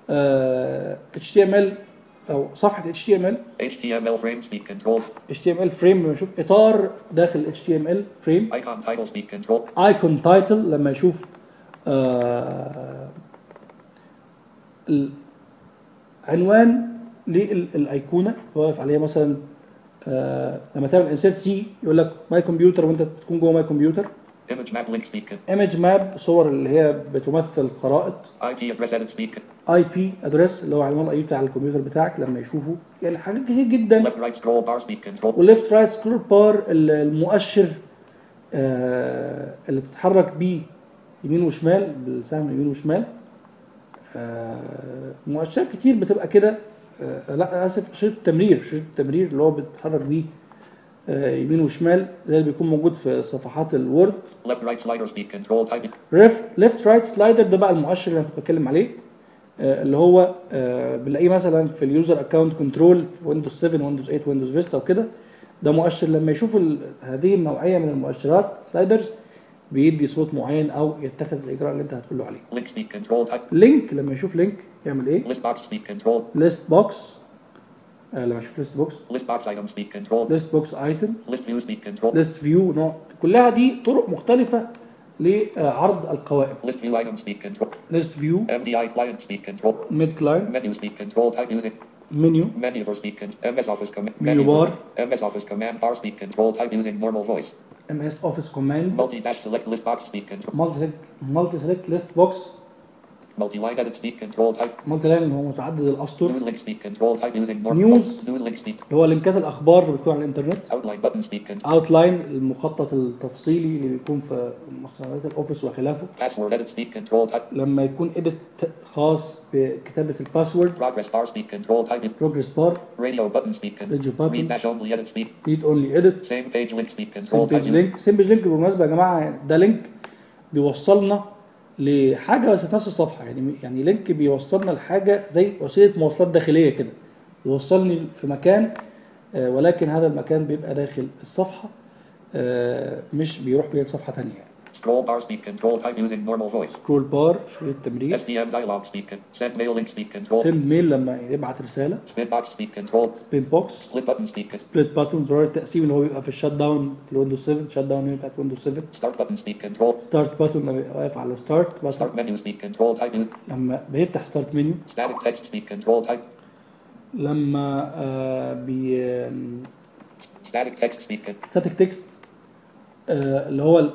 HTML او صفحه HTML. HTML frame speak control. HTML فريم لما يشوف اطار داخل HTML فريم. Icon title speak control. ايكون تايتل لما يشوف العنوان للايقونه واقف عليها مثلا. لما تعمل انسيرت تي يقول لك ماي كمبيوتر وانت تكون جوه ماي كمبيوتر. Image map link speak. ايمج ماب صور اللي هي بتمثل خرائط. IP address edit speak. اي بي ادريس اللي هو عنوان الاي بتاع الكمبيوتر بتاعك لما يشوفه. يعني حاجات كتير جدا. Left right scroll bar speak control. والليفت رايت سكرول بار المؤشر اللي بتتحرك بيه يمين وشمال بالسهم يمين وشمال. مؤشرات كتير بتبقى كده. لا اسف شريط التمرير اللي هو بتتحرك بيه يمين وشمال زي اللي بيكون موجود في صفحات الوورد. Left right slider speak control type. ليفت رايت سلايدر ده بقى المؤشر اللي انا كنت بتكلم عليه اللي هو بنلاقيه مثلا في اليوزر اكونت كنترول في ويندوز 7 ويندوز 8 ويندوز فيستا وكده. ده مؤشر لما يشوف هذه النوعيه من المؤشرات سلايدرز بيدي صوت معين او يتخذ الاجراء اللي انت هتقول له عليه. Link speak control type. لينك لما يشوف لينك يعمل ايه؟ List box speak control. ليست بوكس لما يشوف ليست بوكس. List box item speak control. ليست بوكس ايتم. List view speak control. ليست فيو نوع. كلها دي طرق مختلفه لعرض القوائم. List view item speak control. ليست فيو. MDI client speak control. ميد كلاين. Menu speak control type using. منيو Menu for speak. MS Office command. Menu bar. MS Office command bar speak control type using normal voice. MS Office Command Multi-dash select list box speak control. مالتي سيلكت ليست بوكس Multi-line edit speak control type. مالتي لاين اللي هو متعدد الاسطر. News link speak control type using normal. News. News link speak. اللي هو لينكات الاخبار اللي بتكون على الانترنت. Outline button speak control. اوتلاين المخطط التفصيلي اللي بيكون في مستندات الاوفيس وخلافه. Password edit speak control type. لما يكون اديت خاص بكتابه الباسورد. Progress bar speak control type. بروجرس بار. Radio button speak control. راديو باتن. Read dash only edit speak. ريد اونلي اديت. Same page link speak control سيم type. بيج لينك. سيم بيج لينك بالمناسبه يا جماعه ده لينك بيوصلنا لحاجه بس في نفس الصفحه، يعني لينك بيوصلنا لحاجه زي وسيله مواصلات داخليه كده، يوصلني في مكان ولكن هذا المكان بيبقى داخل الصفحه مش بيروح بيه لصفحه ثانيه يعني. Scroll bar speak control type using normal voice. سكرول بار شريط تمرير. SDM dialog speak. Send mail link speak control. سند ميل لما يبعت رساله. Spin box speak control. سبين بوكس. Split button speak. سبليت باتون زرار التقسيم اللي هو بيبقى في الشات داون في الويندوز 7 شات داون بتاعت ويندوز 7. Start button speak control. ستارت باتون لما بيبقى واقف على ستارت Start باتون menu speak control type. لما بيفتح ستارت منيو. Static text speak control type. لما Static text speak. ستاتيك تكست اللي هو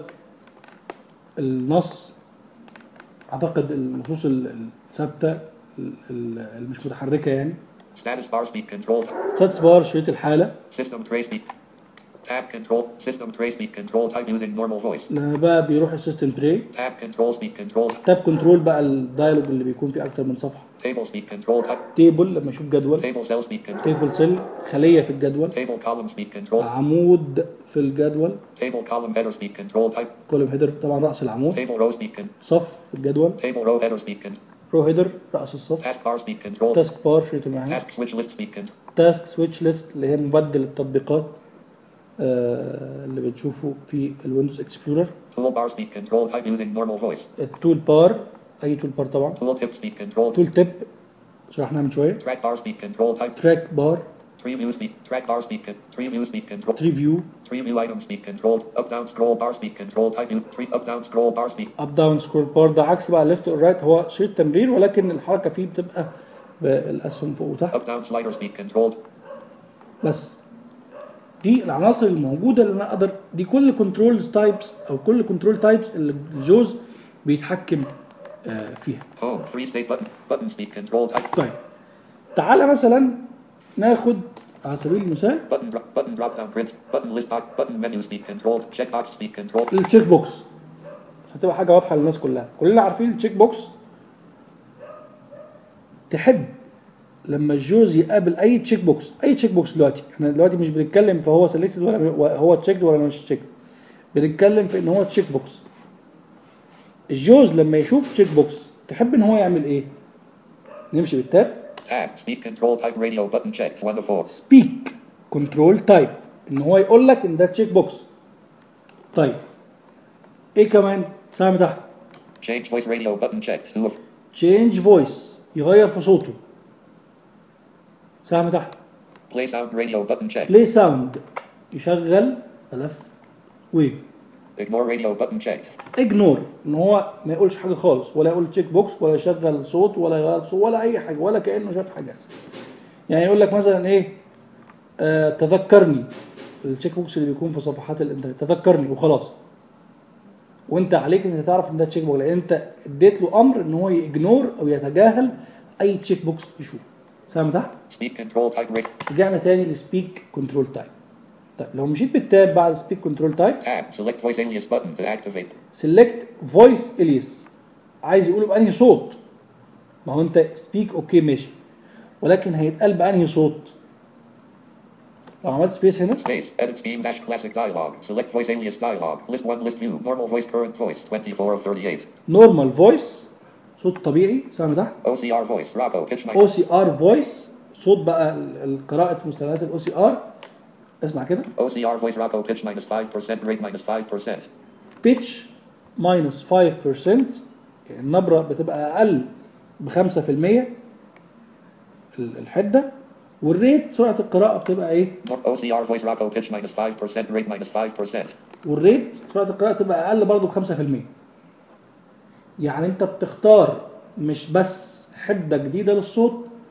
النص، اعتقد النصوص الثابته اللي مش متحركه يعني. Status bar speak control. ستاتس بار شريط الحاله. System tray speak. Tab control. System tray speak control type using normal voice. لما بقى بيروح السيستم تري. Tab control speak control. تاب كنترول بقى الدايلوج اللي بيكون فيه اكتر من صفحه. Table speak control type. تيبل لما يشوف جدول. Table cell speak control. تيبل سيل خليه في الجدول. Table column speak control. عمود في الجدول. Table column header speak control type. كولوم هيدر طبعا راس العمود. Table row speak control. صف في الجدول. Table row header speak control. رو هيدر راس الصف. Task bar speak control. تاسك بار شريط المعين. Task switch list speak control. تاسك سويتش ليست اللي هي مبدل التطبيقات اللي بنشوفه في الويندوز اكسبلورر. Toolbar speak control type using normal voice. التول بار اي تول بار طبعا. Tool tip speak control. تول تيب شرحناها من شويه. Track bar speak control type. تراك بار. Tree view speak. Track bar speak. Tree view speak control. تري فيو. Tree view item speak control. Up down scroll bar speak control type. Tree up down scroll bar speak. اب داون سكرول بار ده عكس بقى ليفت اور رايت، هو شريط تمرير ولكن الحركه فيه بتبقى بالاسهم فوق وتحت Up down slider speak control. بس. دي العناصر الموجوده اللي انا اقدر، دي كل كنترولز تايبس او كل كنترول تايبس اللي الجوز بيتحكم فيها. Home. Free state button. Button speak control type. طيب تعالى مثلا ناخد على سبيل المثال Button drop down print. Button list box. Button menu speak control. Checkbox speak control. التشيك بوكس هتبقى حاجه واضحه للناس كلها، كلنا عارفين التشيك بوكس. تحب لما الجوز يقابل اي تشيك بوكس، اي تشيك بوكس دلوقتي، احنا دلوقتي مش بنتكلم فهو سيلكتد ولا هو تشيكد ولا مش تشيكد، بنتكلم في ان هو تشيك بوكس. الجوز لما يشوف تشيك بوكس تحب ان هو يعمل ايه؟ نمشي بالتاب. Tab. Speak control type radio button checked. 1 to 4. سبيك كنترول تايب ان هو يقول لك ان ده تشيك بوكس. طيب ايه كمان؟ سهم تحت. Change voice radio button checked. 2 of. تشينج فويس يغير في صوته. سهم تحت. Play sound radio button checked. بلاي ساوند يشغل ملف ويف. Ignore radio button checked. اجنور ان هو ما يقولش حاجه خالص، ولا يقول تشيك بوكس ولا يشغل صوت ولا يغير صوت ولا اي حاجه، ولا كانه شاف حاجه اصلا. يعني يقول لك مثلا ايه تذكرني، التشيك بوكس اللي بيكون في صفحات الانترنت، تذكرني وخلاص. وانت عليك ان انت تعرف ان ده تشيك بوكس، لان انت اديت له امر ان هو يجنور او يتجاهل اي تشيك بوكس يشوفه. سهم تحت. Speak control type radio. رجعنا تاني لسبيك كنترول تايب. طيب لو مشيت بالتاب بعد سبيك كنترول تايب. Tab. Select voice alias button to activate. سيلكت فويس اليس، عايز يقوله بانهي صوت؟ ما هو انت سبيك اوكي ماشي، ولكن هيتقال بانهي صوت؟ لو عملت سبيس هنا. Space. Edit scheme dash classic dialog. Select voice alias dialog. List 1 list view. Normal voice current voice. 24 of 38. نورمال فويس صوت طبيعي. سهم تحت. OCR voice. Rocco. Pitch mic. او سي ار فويس صوت بقى قراءة مستندات الاو سي ار. اسمع كده. OCR voice. Rocco. Pitch -5%. Rate -5%. بيتش ماينس 5%، يعني النبرة بتبقى أقل ب5% الحدة، والريت سرعة القراءة بتبقى إيه؟ OCR voice. Rocco. Pitch -5%. Rate -5%. والريت سرعة القراءة تبقى أقل برضه ب5%. يعني أنت بتختار مش بس حدة جديدة للصوت،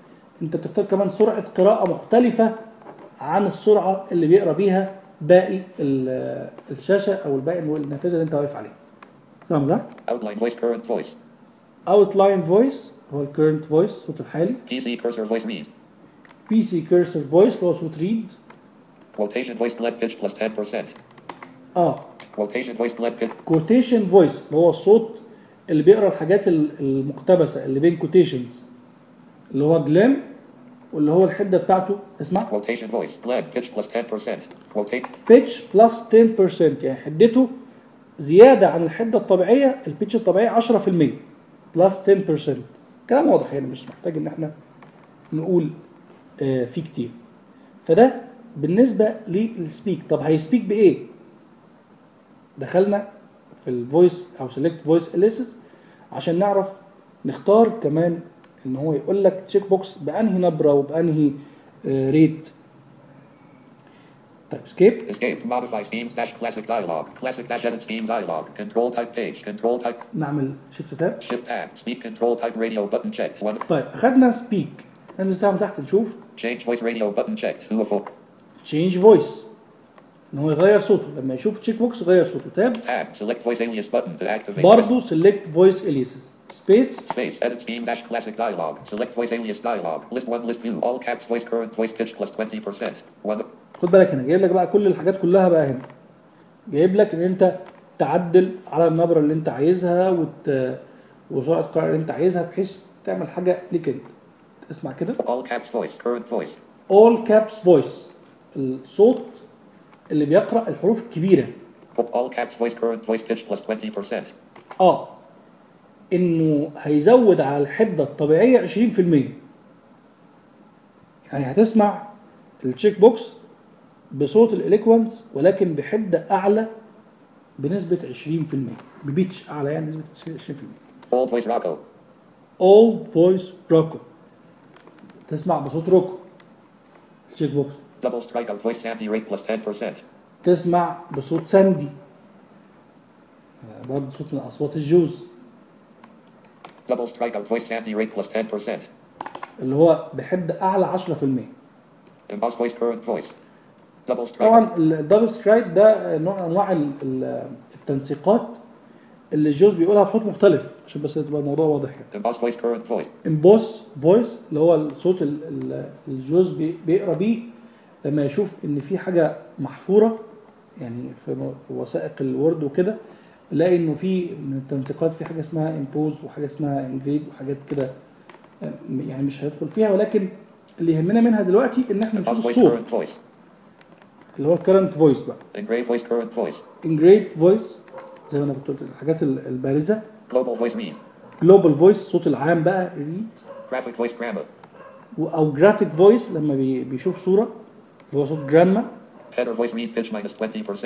انت بتختار كمان سرعه قراءه مختلفه عن السرعه اللي بيقرا بيها باقي الشاشه او الباقي النافذه اللي انت واقف عليها. تمام ده؟ Outline voice current voice. Outline voice هو الكيرنت فويس صوت الحالي. PC cursor voice read. PC cursor voice اللي هو صوت ريد. Quotation voice blend pitch plus 10%. Quotation voice blend pitch. Quotation voice اللي هو الصوت اللي بيقرا الحاجات المقتبسه اللي بين quotations اللي هو جلام واللي هو الحده بتاعته اسمع Quotation voice blend pitch plus 10%. Quotation pitch plus 10% يعني حدته زياده عن الحده الطبيعيه البيتش الطبيعيه 10% plus 10%. كلام واضح يعني مش محتاج ان احنا نقول فيه كتير. فده بالنسبه للسبيك. طب هيسبيك بايه؟ دخلنا في الفويس او سيلكت فويس اليسز عشان نعرف نختار كمان ان هو يقول لك تشيك بوكس بانهي نبره وبانهي ريت. طيب escape modify schemes dash classic dialog classic dash edit scheme dialog control type page control type نعمل شيفت تاب shift tab speak control type radio button checked one. طيب اخدنا سبيك ننزل سهم تحت نشوف change voice radio button checked 2 of 4. تشينج فويس ان هو يغير صوته لما يشوف تشيك بوكس يغير صوته. تاب tab select voice alias button to activate برضه سيلكت فويس اليسز سبيس space edit scheme dash classic dialog select voice alias dialog list 1 list view all caps voice current voice pitch plus 20% 1. خد بالك هنا جايب لك بقى كل الحاجات كلها بقى هنا جايب لك ان انت تعدل على النبره اللي انت عايزها وسرعه القراءه اللي انت عايزها بحيث تعمل حاجه ليك انت. اسمع كده all caps voice current voice all caps voice الصوت اللي بيقرا الحروف الكبيره. all caps voice current voice pitch plus 20%. انه هيزود على الحده الطبيعيه 20%. يعني هتسمع التشيك بوكس بصوت الاليكوانس ولكن بحده اعلى بنسبه 20%. ببيتش اعلى يعني نسبه 20%. all voice Rocco all voice Rocco تسمع بصوت روكو التشيك بوكس. double strikeout voice Sandy rate plus 10%. تسمع بصوت ساندي برضه صوت من اصوات الجوز. double strikeout voice Sandy rate plus 10%. اللي هو بحده اعلى 10%. emboss voice current voice double strikeout. طبعا الدبل سترايك ده نوع من انواع التنسيقات اللي الجوز بيقولها بصوت مختلف عشان بس تبقى الموضوع واضح يعني. emboss voice current voice امبوس فويس اللي هو الصوت الجوز بيقرا بيه لما يشوف ان في حاجه محفوره يعني في وثائق الوورد وكده نلاقي انه في من التنسيقات في حاجه اسمها امبوز وحاجه اسمها انجريد وحاجات كده يعني مش هندخل فيها ولكن اللي يهمنا منها دلوقتي ان احنا نشوف الصوت اللي هو الكرنت فويس بقى. engraved voice current voice engraved voice زي ما انا كنت قلت الحاجات البارزه. global voice read global voice الصوت العام بقى read. graphic voice grammar او graphic voice لما بيشوف صوره اللي هو صوت جرانما. header voice read pitch minus 20%.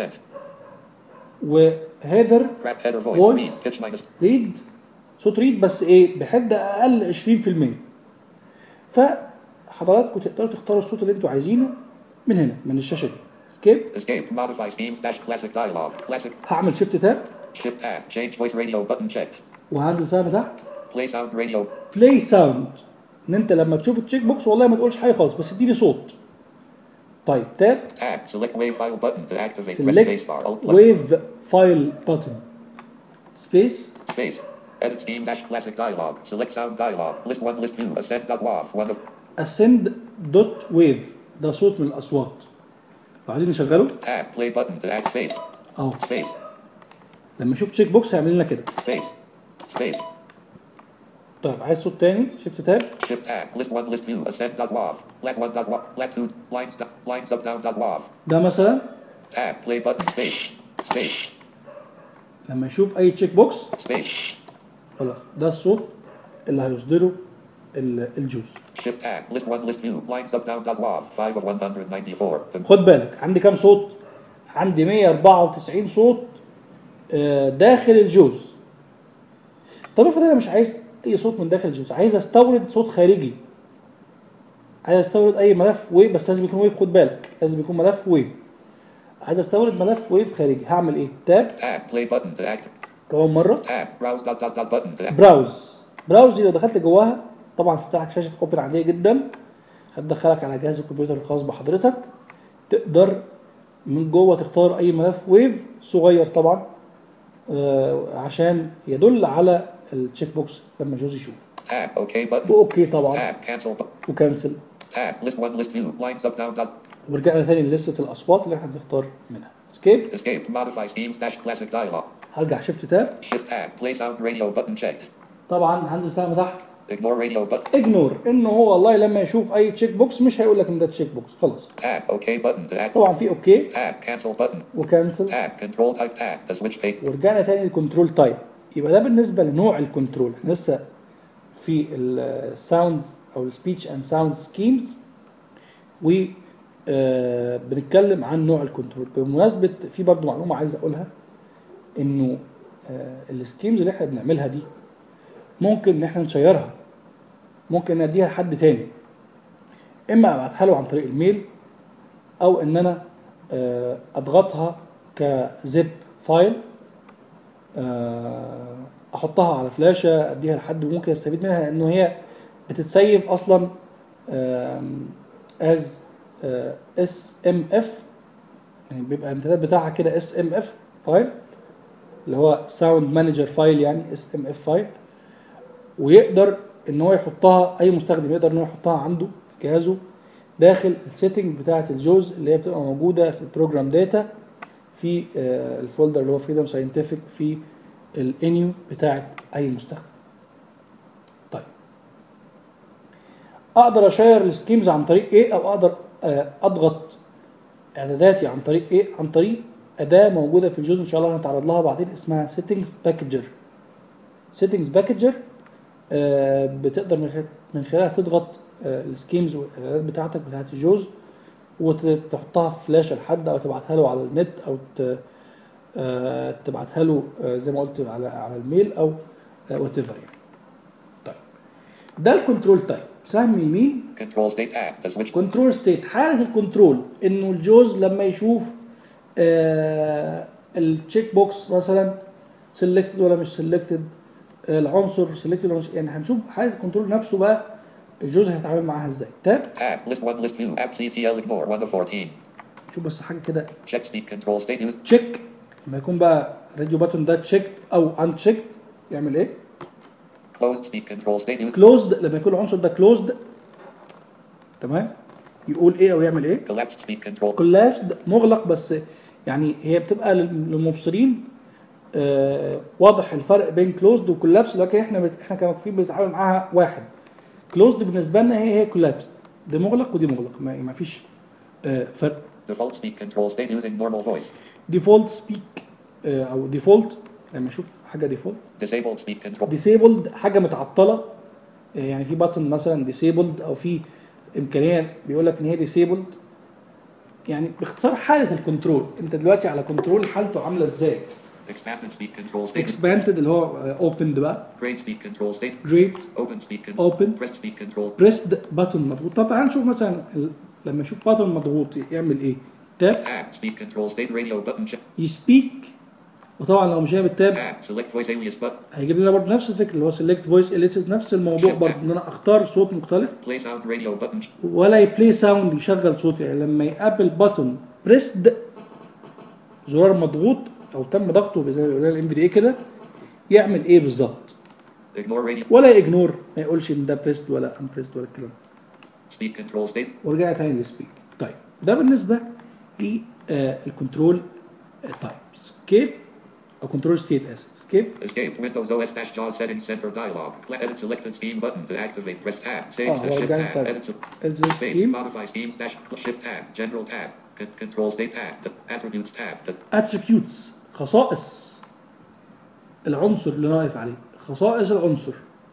وهيدر header voice voice read pitch minus read صوت ريد بس ايه بحده اقل 20%. فحضراتكم تقدروا تختاروا الصوت اللي انتوا عايزينه من هنا من الشاشه دي. escape modify schemes dash classic dialog classic. هعمل شيفت تاب shift tab change voice radio button checked. وهنزل سهم تحت play sound radio play sound ان انت لما تشوف التشيك بوكس والله ما تقولش حاجه خالص بس اديني صوت. طيب تاب select wave file button to activate select press spacebar alt plus wave file button space edit scheme dash classic dialog select sound dialog list 1 list view ascend.wav 1 of ascend.wave ده صوت من الاصوات لو عايزين نشغله tab play button to act space اهو space لما اشوف تشيك بوكس هيعمل لنا كده space. طيب عايز صوت تاني شيفت تاب shift tab list 1 list view ascend.wav lat1.wav lat2 lines up down.wav ده مثلا tab play button space لما يشوف اي تشيك بوكس space خلاص ده الصوت اللي هيصدره الجوز. shift tab list 1 list view lines up down.wav 5 of 194. خد بالك عندي كام صوت؟ عندي 194 صوت داخل الجوز. طب افرض انا مش عايز اي صوت من داخل الجوز عايز استورد صوت خارجي عايز استورد اي ملف ويف بس لازم يكون ويف. خد بالك لازم يكون ملف ويف. عايز استورد ملف ويف خارجي هعمل ايه؟ تاب play button to act كمان مره tab browse button to act براوز دي لو دخلت جواها طبعا تفتح لك شاشه اوبن عاديه جدا هتدخلك على جهاز الكمبيوتر الخاص بحضرتك، تقدر من جوه تختار اي ملف ويف صغير طبعا عشان يدل على التشيك بوكس لما جوز يشوف. Tab. OK button. واوكي طبعا Tab. Cancel button. وكنسل. Tab. List 1. List view. Lines up down dot. ورجعنا تاني للستة الاصوات اللي احنا بنختار منها. اسكيب. Escape. Modify Steam dash classic dialog. هرجع شيفت تاب. Shift tab. Play sound radio button checked. طبعا هنزل سهم تحت. Ignore radio button. اجنور، انه هو والله لما يشوف اي تشيك بوكس مش هيقول لك ان ده تشيك بوكس خلاص. Tab. OK button to add. طبعا في اوكي. Tab. Cancel button. وكنسل. Tab. Control type tab. To switch page. ورجعنا تاني للكنترول تايب. يبقى ده بالنسبه لنوع الكنترول. احنا لسه في الساوندز او السبيتش اند ساوند سكيمز و بنتكلم عن نوع الكنترول. بمناسبه في برضو معلومه عايز اقولها، انه السكيمز اللي احنا بنعملها دي ممكن ان احنا نشيرها، ممكن نديها لحد تاني، اما ابعتها له عن طريق الميل او ان انا اضغطها كزيب فايل، احطها على فلاشه اديها لحد وممكن يستفيد منها، لانه هي بتتسيف اصلا از SMF، يعني بيبقى الامتداد بتاعها كده SMF فايل اللي هو ساوند مانجر فايل، يعني SMF فايل، ويقدر ان هو يحطها، اي مستخدم يقدر ان هو يحطها عنده في جهازه داخل السيتنج بتاعه الجوز اللي هي بتبقى موجوده في البروجرام داتا في الفولدر اللي هو فريدم ساينتفك في الانيو بتاعه اي مستخدم. طيب اقدر اشير السكيمز عن طريق ايه، او اقدر اضغط اعداداتي عن طريق ايه؟ عن طريق اداه موجوده في الجوز ان شاء الله هنتعرض لها بعدين اسمها سيتنجز باكجر. سيتنجز باكجر بتقدر من خلالها تضغط السكيمز والاعدادات بتاعتك بتاعت الجوز وتحطها في فلاشه لحد، او تبعتها له على النت، او تبعتها له زي ما قلت على الميل او وات ايفر يعني. طيب ده الكنترول تايب. سهم يمين Control state tab. To switch. كنترول ستيت، حاله الكنترول انه الجوز لما يشوف التشيك بوكس مثلا سيلكتد ولا مش سيلكتد، العنصر سيلكتد ولا مش، يعني هنشوف حاله الكنترول نفسه بقى الجوز هيتعامل معاها ازاي. تاب. Tab. List 1. List view. App CTL ignore 1 to 14. شوف بس حاجه كده. Check speed control state use. تشيك لما يكون بقى راديو باتون ده تشيك او ان تشيك يعمل ايه؟ Closed speed control state use. كلوزد لما يكون العنصر ده كلوزد، تمام، يقول ايه او يعمل ايه؟ Collapsed speed control. كولابسد مغلق، بس يعني هي بتبقى للمبصرين واضح الفرق بين كلوزد وكولابس، لكن احنا كمكفين بنتعامل معاها واحد. كلوزد بالنسبه لنا هي كولابس، دي مغلق ودي مغلق، ما فيش فرق. Default speed control state using normal voice. ديفولت سبيك او ديفولت لما اشوف حاجه ديفولت. Disabled speed control. ديسيبلد حاجه متعطله، يعني في باتن مثلا ديسيبلد او في امكانيه بيقول لك ان هي ديسيبلد، يعني باختصار حاله الكنترول. انت دلوقتي على كنترول حالته عامله ازاي؟ Expanded speed control state. اكسباندد اللي هو اوبند بقى، Grade speed control state. جريت، Open speed control. Open. Press speed control. بريسد باتون مضغوط. طب تعال نشوف مثلا لما يشوف باتون مضغوط يعمل ايه؟ تاب. Tab. Speed control state radio button check. يسبيك، وطبعا لو مش هي بالتاب Tab. Select voice alias button. هيجيب لنا برضه نفس الفكره اللي هو سيلكت فويس اليتس، نفس الموضوع برضه ان انا اختار صوت مختلف، Play sound radio button. ولا يبلاي ساوند يشغل صوت. يعني لما يقابل باتون بريسد زرار مضغوط او تم ضغطه زي ما بيقولها الام في دي كده، يعمل ايه بالظبط؟ Ignore radio. ولا يجنور، ما يقولش ان ده بريسد ولا ان بريسد ولا الكلام. Speed control state. ورجع تاني للسبيك. طيب ده بالنسبه للكنترول تايب. سكيب او كنترول ستيت، اسف، سكيب. Escape. Windows OS dash JAWS settings center dialog. Edit selected scheme button to activate. Press tab. Save هو shift رجع tab. لي Edit space. سكيم. Modify schemes dash shift tab. General tab. Control state tab. Attributes tab. اتريبيوتس خصائص العنصر اللي انا واقف عليه، خصائص العنصر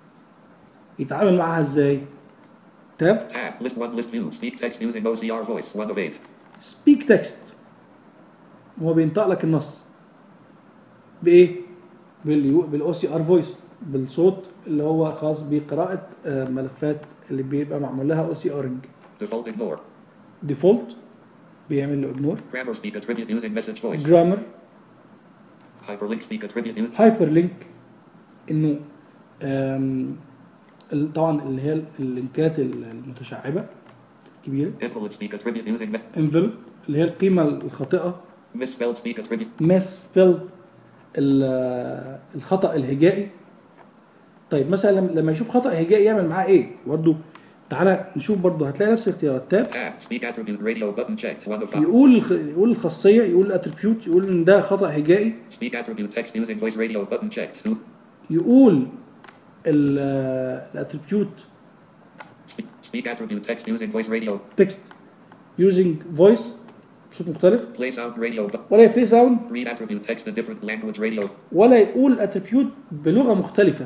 يتعامل معاها ازاي؟ تاب. Tab. List 1. List view. Speak text using OCR voice 1 of 8. سبيك تكست، هو بينطق لك النص بايه؟ بالاو سي ار فويس، بالصوت اللي هو خاص بقراءه ملفات اللي بيبقى معمول لها او سي ارنج. Default ignore. ديفولت بيعمل له اجنور. Grammar speak attribute using message voice. جرامر. Hyperlink speak attribute using. هايبر لينك، انه طبعا اللي هي اللينكات المتشعبه كبيرة. Invalid speak attribute using انفل اللي هي القيمة الخاطئة. misspelled speak attribute. misspelled الخطأ الهجائي. طيب مثلا لما يشوف خطأ هجائي يعمل معاه ايه؟ برضه تعالى نشوف برضه هتلاقي نفس الاختيارات. تاب Tab. Speak attribute radio button checked. 1 of 5. يقول الخاصية، يقول الاتريبيوت، يقول ان ده خطأ هجائي. Speak attribute text using voice radio button checked. 2. يقول الاتريبيوت Speak attribute text using voice radio. تكست using voice بصوت مختلف، Play sound radio button. ولا يبلاي ساوند، Read attribute text in different language radio. ولا يقول اتريبيوت بلغة مختلفة.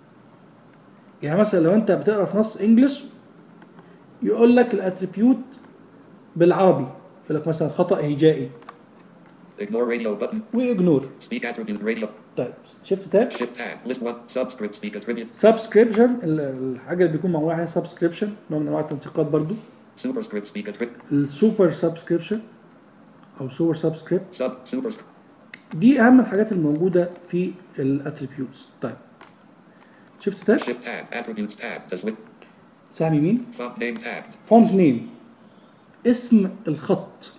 يعني مثلا لو انت بتقرا في نص انجلش يقول لك الاتريبيوت بالعربي، يقول لك مثلا خطأ هجائي Ignore radio button. واجنور. Speak attribute radio. طيب شيفت تاب. Shift tab. List 1. Subscript speak attribute. سبسكريبشن الحاجه اللي بيكون معموله عليها سبسكريبشن، نوع من انواع التنسيقات برضو. Superscript speak attribute. السوبر سبسكريبشن او سوبر سبسكريبت، Superscript. دي اهم الحاجات الموجوده في الاتريبيوتس. طيب شيفت تاب. Shift tab. Attributes tab. Does with. سهم يمين. Font name tab. فونت نيم اسم الخط.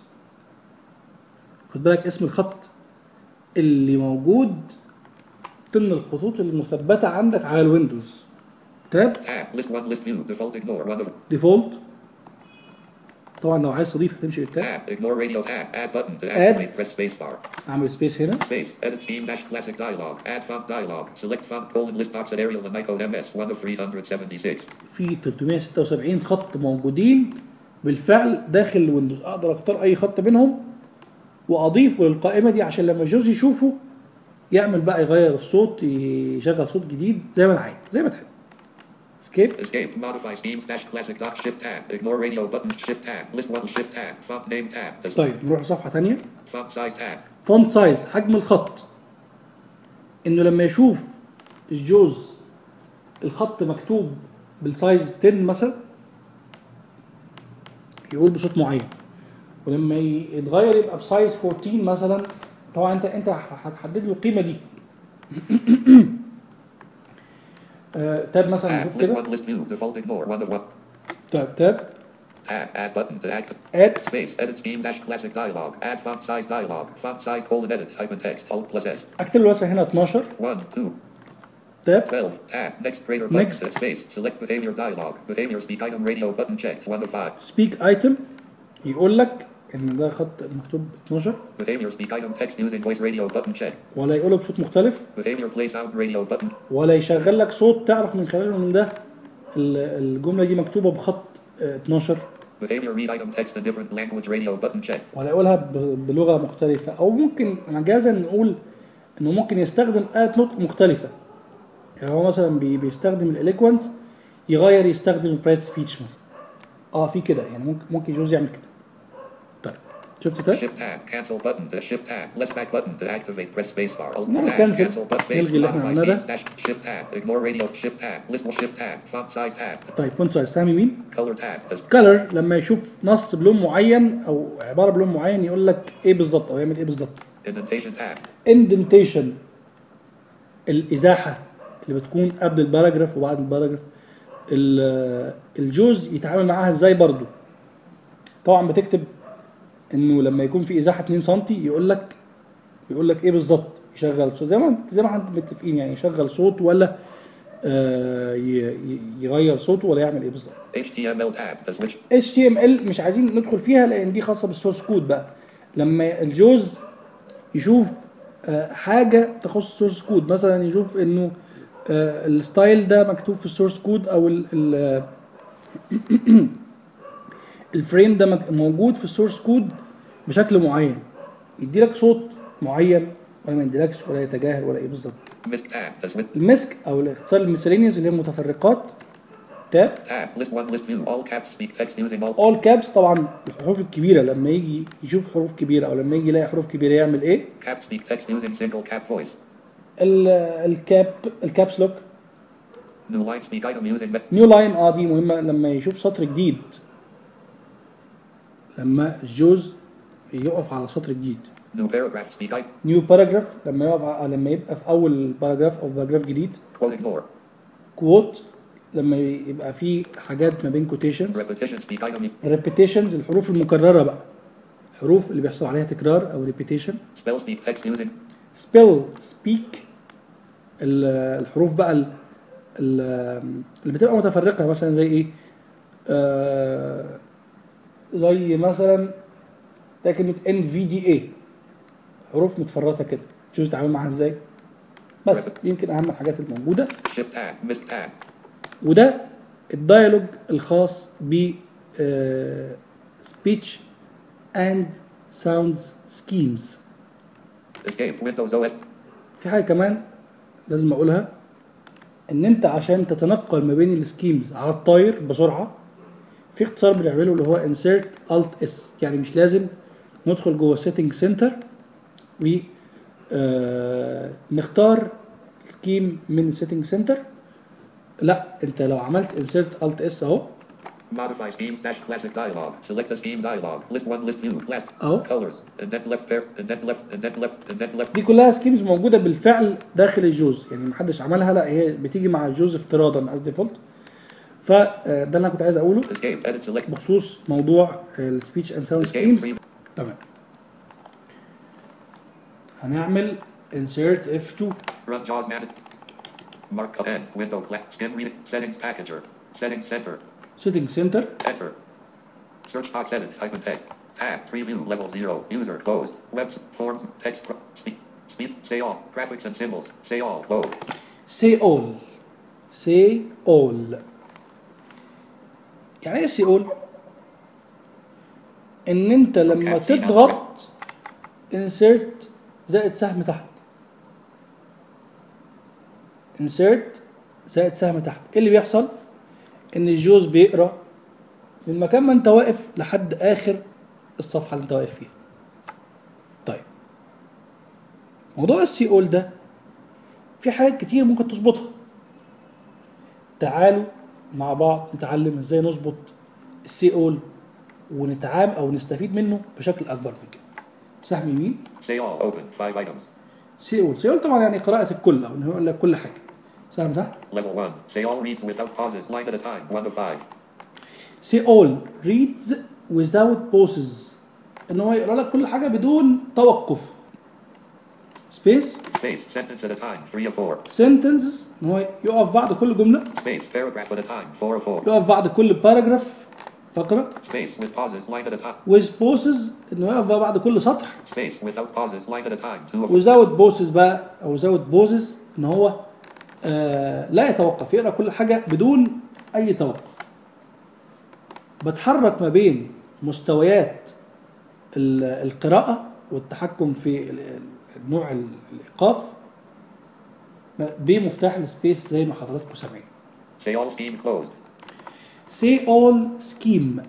خد بالك اسم الخط اللي موجود ضمن الخطوط المثبته عندك على الويندوز. تاب Tab. List 1. List view. Default ignore. 1 of. ديفولت. طبعا لو عايز تضيف هتمشي بالتاب. Tab. Ignore radio tab. Add button to Add. activate. Press space bar. اعمل سبيس هنا. Space. Edit scheme dash classic dialog. Add font dialog. Select font colon list box at Arial and Icon MS 1 of 376. في 376 خط موجودين بالفعل داخل الويندوز، اقدر اختار اي خط منهم واضيفه للقائمه دي عشان لما جوز يشوفه يعمل بقى يغير الصوت، يشغل صوت جديد زي ما انا عايز، زي ما تحب. اسكيب. Escape. Modify schemes dash classic dot shift tab. Ignore radio button. Shift tab. List 1 shift tab. Font name tab. Does. طيب نروح لصفحه ثانيه. Font size tab. فونت سايز حجم الخط، انه لما يشوف الجوز الخط مكتوب بالسايز 10 مثلا يقول بصوت معين، ولما يتغير يبقى بسايز 14 مثلا. طبعا انت هتحدد له القيمه دي. تاب مثلا نشوف Tab. List كده. 1 list view. Default ignore 1 of 1. تاب Tab. Add button to active. اد Space. Edit scheme dash classic dialog. Add font size dialog. Font size colon edit. Type in text. Alt plus S. اكتب له مثلا هنا 12. 1 2. تاب 12. Tab. Next greater button. Next. Space. Select behavior dialog. Behavior speak item radio button checked. 1 of 5. سبيك ايتم يقول لك ان ده خط مكتوب 12، Behavior speak item text using voice radio button check. ولا يقوله بصوت مختلف، Behavior play sound radio button. ولا يشغل لك صوت تعرف من خلاله ان ده الجمله دي مكتوبه بخط 12، Behavior read item text in different language radio button check. ولا يقولها بلغه مختلفه. او ممكن مجازا نقول انه ممكن يستخدم آلة نطق مختلفه. يعني هو مثلا بيستخدم الاليكوانس يغير يستخدم البرايت سبيتش مثلا. في كده يعني ممكن جوز يعمل كده. طيب شفت ده؟ Shift tab. Cancel button to shift tab. Left back button to activate. Press space bar. Alt نعمل tab. cancel. Cancel button. Space. نلغي اللي احنا Modify عملناه ده. schemes dash shift tab. Ignore radio. Shift tab. List shift tab. Font size tab. طيب فونت سايز سهم يمين. Color tab. Does. كلر لما يشوف نص بلون معين او عباره بلون معين يقول لك ايه بالظبط او يعمل ايه بالظبط. Indentation tab. اندنتيشن الازاحه اللي بتكون قبل الباراجراف وبعد الباراجراف. الجوز يتعامل معاها ازاي برضو. طبعا بتكتب انه لما يكون في ازاحه 2 سم يقول لك ايه بالظبط، يشغل صوت زي ما احنا متفقين، يعني يشغل صوت ولا يغير صوته ولا يعمل ايه بالظبط. HTML tab. Does which. HTML مش عايزين ندخل فيها لان دي خاصه بالسورس كود بقى. لما الجوز يشوف حاجه تخص السورس كود، مثلا يشوف انه الستايل ده مكتوب في السورس كود او الفريم ده موجود في السورس كود بشكل معين، يدي لك صوت معين ولا ما يديلكش ولا يتجاهل ولا ايه بالظبط. Misc tab. Does with. المسك او الاختصار الميسلينيوس اللي هي المتفرقات. تاب Tab. List 1 list view. All caps speak text using all. اول كابس. طبعا الحروف الكبيره لما يجي يشوف حروف كبيره او لما يجي يلاقي حروف كبيره يعمل ايه؟ Cap speak text using single cap voice. الكابس لوك. New line speak item using. نيو لاين دي مهمه لما يشوف سطر جديد، لما الجوز يقف على سطر جديد. New paragraph speak item. نيو باراجراف لما يبقى في اول باراجراف او باراجراف جديد. Quote ignore. كوت لما يبقى في حاجات ما بين كوتيشنز. repetition speak item ريبيتيشنز الحروف المكرره بقى، الحروف اللي بيحصل عليها تكرار او ريبيتيشن. spell speak text using سبيل سبيك الحروف بقى اللي بتبقى متفرقه، مثلا زي ايه؟ زي مثلا ده كلمه NVDA، حروف متفرطه كده، تشوف تتعامل معاها ازاي. بس يمكن اهم الحاجات الموجوده. shift tab missed tab وده الديالوج الخاص ب speech and sounds schemes. escape Windows OS في حاجه كمان لازم اقولها، ان انت عشان تتنقل ما بين السكيمز على الطاير بسرعه، في اختصار بنعمله اللي هو insert alt s. يعني مش لازم ندخل جوه setting center و نختار سكيم من setting center. لا، انت لو عملت insert alt s اهو، modify schemes dash classic dialog select a scheme dialog list 1 list view class اهو، colors and then left pair and then left and then left and then left دي كلها سكيمز موجوده بالفعل داخل الجوز، يعني محدش عملها، لا هي بتيجي مع الجوز افتراضا از ديفولت. فده اللي انا كنت عايز اقوله escape edit select بخصوص موضوع السبيتش اند ساوند سكيمز. تمام، هنعمل insert F2 run JAWS manage mark end window skim reading settings packager settings center setting center. enter search box edit type in text tab preview level 0 user closed web forms text speak say all graphics and symbols say all closed say all say all. يعني ايه say all؟ ان انت لما تضغط insert زائد سهم تحت، insert زائد سهم تحت، ايه اللي بيحصل؟ ان الجوز بيقرا من مكان ما انت واقف لحد اخر الصفحه اللي انت واقف فيها. طيب، موضوع السي اول ده في حاجات كتير ممكن تظبطها. تعالوا مع بعض نتعلم ازاي نظبط السي اول ونتعامل او نستفيد منه بشكل اكبر من كده. سهم يمين say all open 5 items سي اول. سي اول طبعا يعني قراءه الكل، او ان هو يقول لك كل حاجه. سهم تحت level 1 say all reads without pauses line at a time 1 to 5 say all reads without pauses، ان هو يقرا لك كل حاجه بدون توقف. سبيس space sentence at a time 3 of 4 sentences، ان هو يقف بعد كل جمله. space paragraph at a time 4 of 4 يقف بعد كل باراجراف فقره. space with pauses line at a time with pauses، انه يقف بقى بعد كل سطر. space without pauses line at a time 2 of 4 without pauses بقى، او without pauses ان هو لا يتوقف، يقرا كل حاجه بدون اي توقف. بتحرك ما بين مستويات القراءه والتحكم في نوع الايقاف بمفتاح السبيس زي ما حضراتكم سامعين. say all scheme closed say all scheme،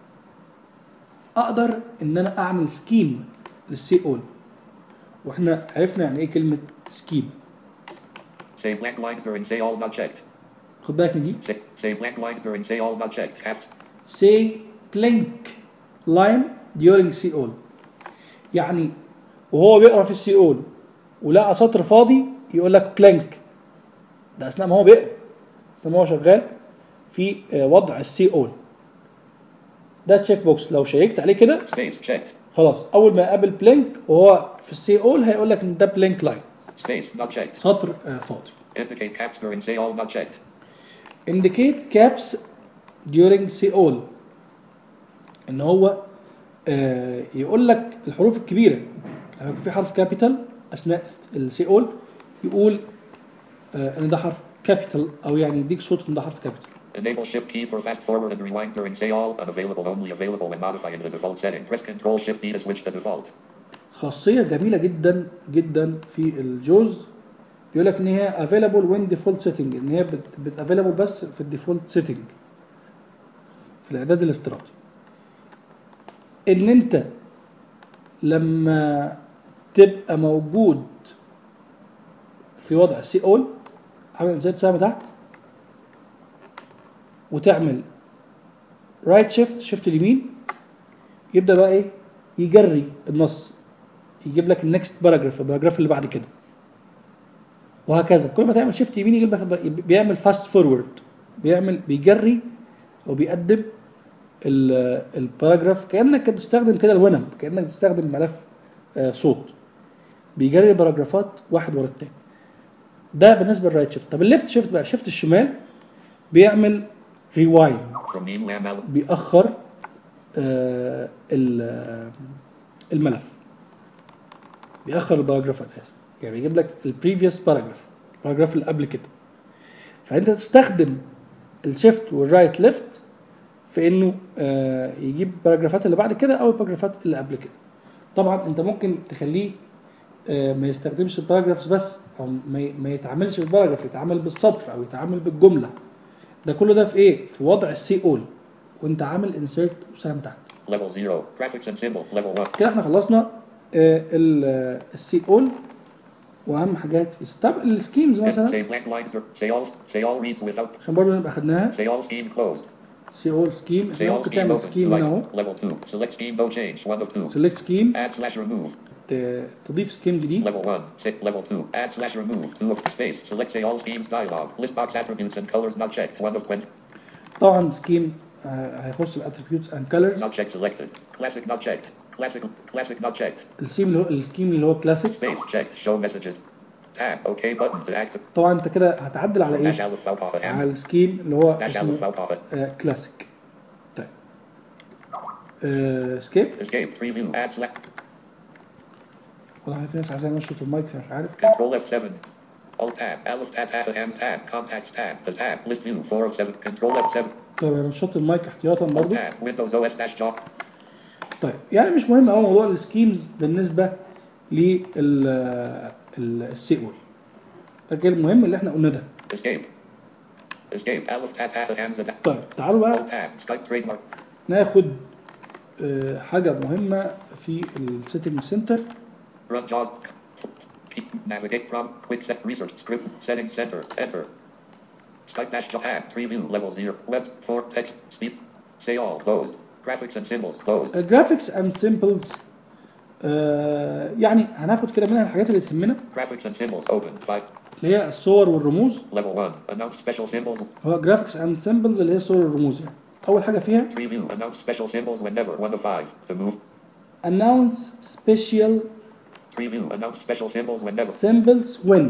اقدر ان انا اعمل سكيم للسي اول، واحنا عرفنا يعني ايه كلمه سكيم. say blank lines during say all not checked خد بالك من دي. say blank lines during say all not checked caps say blank line during say all، يعني وهو بيقرا في السي اول ولقى سطر فاضي يقول لك blank، ده اثناء ما هو بيقرا، اثناء ما هو شغال في وضع السي اول. ده تشيك بوكس، لو شيكت عليه كده space checked خلاص، اول ما يقابل بلينك وهو في السي اول هيقول لك ان ده بلينك لاين، space not checked سطر فاضي. indicate caps during say all not checked indicate caps during say all، ان هو يقول لك الحروف الكبيره، لما يكون في حرف كابيتال اثناء السي اول يقول ان ده حرف كابيتال، او يعني يديك صوت ان ده حرف كابيتال. enable shift keys for fast forward and rewind during say all unavailable only available when modifying the default setting press control shift D to switch to default خاصيه جميله جدا جدا في الجوز، بيقول لك ان هي available when default setting، ان هي available بس في الديفولت setting في الاعداد الافتراضي. ان انت لما تبقى موجود في وضع السي اول عامل زي سهم تحت وتعمل رايت شيفت اليمين، يبدا بقى ايه يجري النص، يجيب لك النكست باراجراف، الباراجراف اللي بعد كده، وهكذا. كل ما تعمل شيفت يمين يجيب لك، بيعمل فاست فورورد بيجري او بيقدم الباراجراف كانك بتستخدم كده الونم، كانك بتستخدم ملف صوت، بيجري الباراجرافات واحد ورا التاني. ده بالنسبه للرايت شيفت. طب الليفت شيفت بقى، شيفت الشمال بيعمل ريوايند، بيأخر الملف، بيأخر الباراجرافات، يعني بيجيب لك البريفيوس باراجراف، الباراجراف اللي قبل كده. فانت تستخدم الشيفت والرايت ليفت في انه يجيب الباراجرافات اللي بعد كده او الباراجرافات اللي قبل كده. طبعا انت ممكن تخليه ما يستخدمش الباراجرافز بس، او ما يتعاملش بالباراجراف، يتعامل بالسطر او يتعامل بالجمله. ده كله ده في ايه؟ في وضع السي اول وانت عامل انسيرت وسهم تحت. Level 0. Graphics and symbol. Level 1. كده احنا خلصنا السي اول واهم حاجات فيه. طب السكيمز مثلا Say blank lines. Say all reads without. عشان برضه نبقى خدناها. Say all scheme closed. سي اول سكيم، Say احنا all ممكن scheme تعمل open. سكيم هنا اهو. Select. Level 2. Select scheme no change. 1 of 2. سيلكت سكيم، Add slash remove. تضيف سكيم جديد. Level 1. Level 2. Add slash remove. 2 of space. Select say all schemes dialog. List box attributes and colors not checked. 1 of 20. طبعا سكيم هيخص الاتريبيوتس اند كلرز. Not checked selected. Classic not checked. Classic not checked. السكيم اللي هو كلاسيك. Space checked. Show messages. Tab. OK button to active. طبعا انت كده هتعدل على Dash ايه؟ alpha alpha على السكيم اللي هو Dash اسمه alpha alpha. كلاسيك. طيب سكيب. Escape. Preview. Add select. والله في ناس عايزين نشط المايك فمش عارف. Control F7. Alt tab. Alpha tab tab and tab. Contacts tab. The tab. List view. 4 of 7. Control F7. طيب انا نشط المايك احتياطا Alt برضه. tab. Windows OS dash job. طيب يعني مش مهم قوي موضوع السكيمز بالنسبه للسي اول، لكن المهم اللي احنا قلنا ده. Escape. Escape. Alpha tab tab and the tab. طيب تعالوا بقى Alt tab. Skype trademark. ناخد حاجه مهمه في السيتنج سنتر. Run JAWS. Navigate from quick set research script settings center enter. Skype dash tab preview level 0 web 4 text speed say all closed graphics and symbols closed. جرافيكس اند سيمبلز يعني هناخد كده منها الحاجات اللي تهمنا. Graphics and symbols open 5. اللي هي الصور والرموز. Level 1 announce special symbols. هو جرافيكس اند سيمبلز اللي هي الصور والرموز يعني. اول حاجه فيها Preview announce special symbols whenever 1 of 5 to move. announce special Preview announce special symbols whenever. symbols when،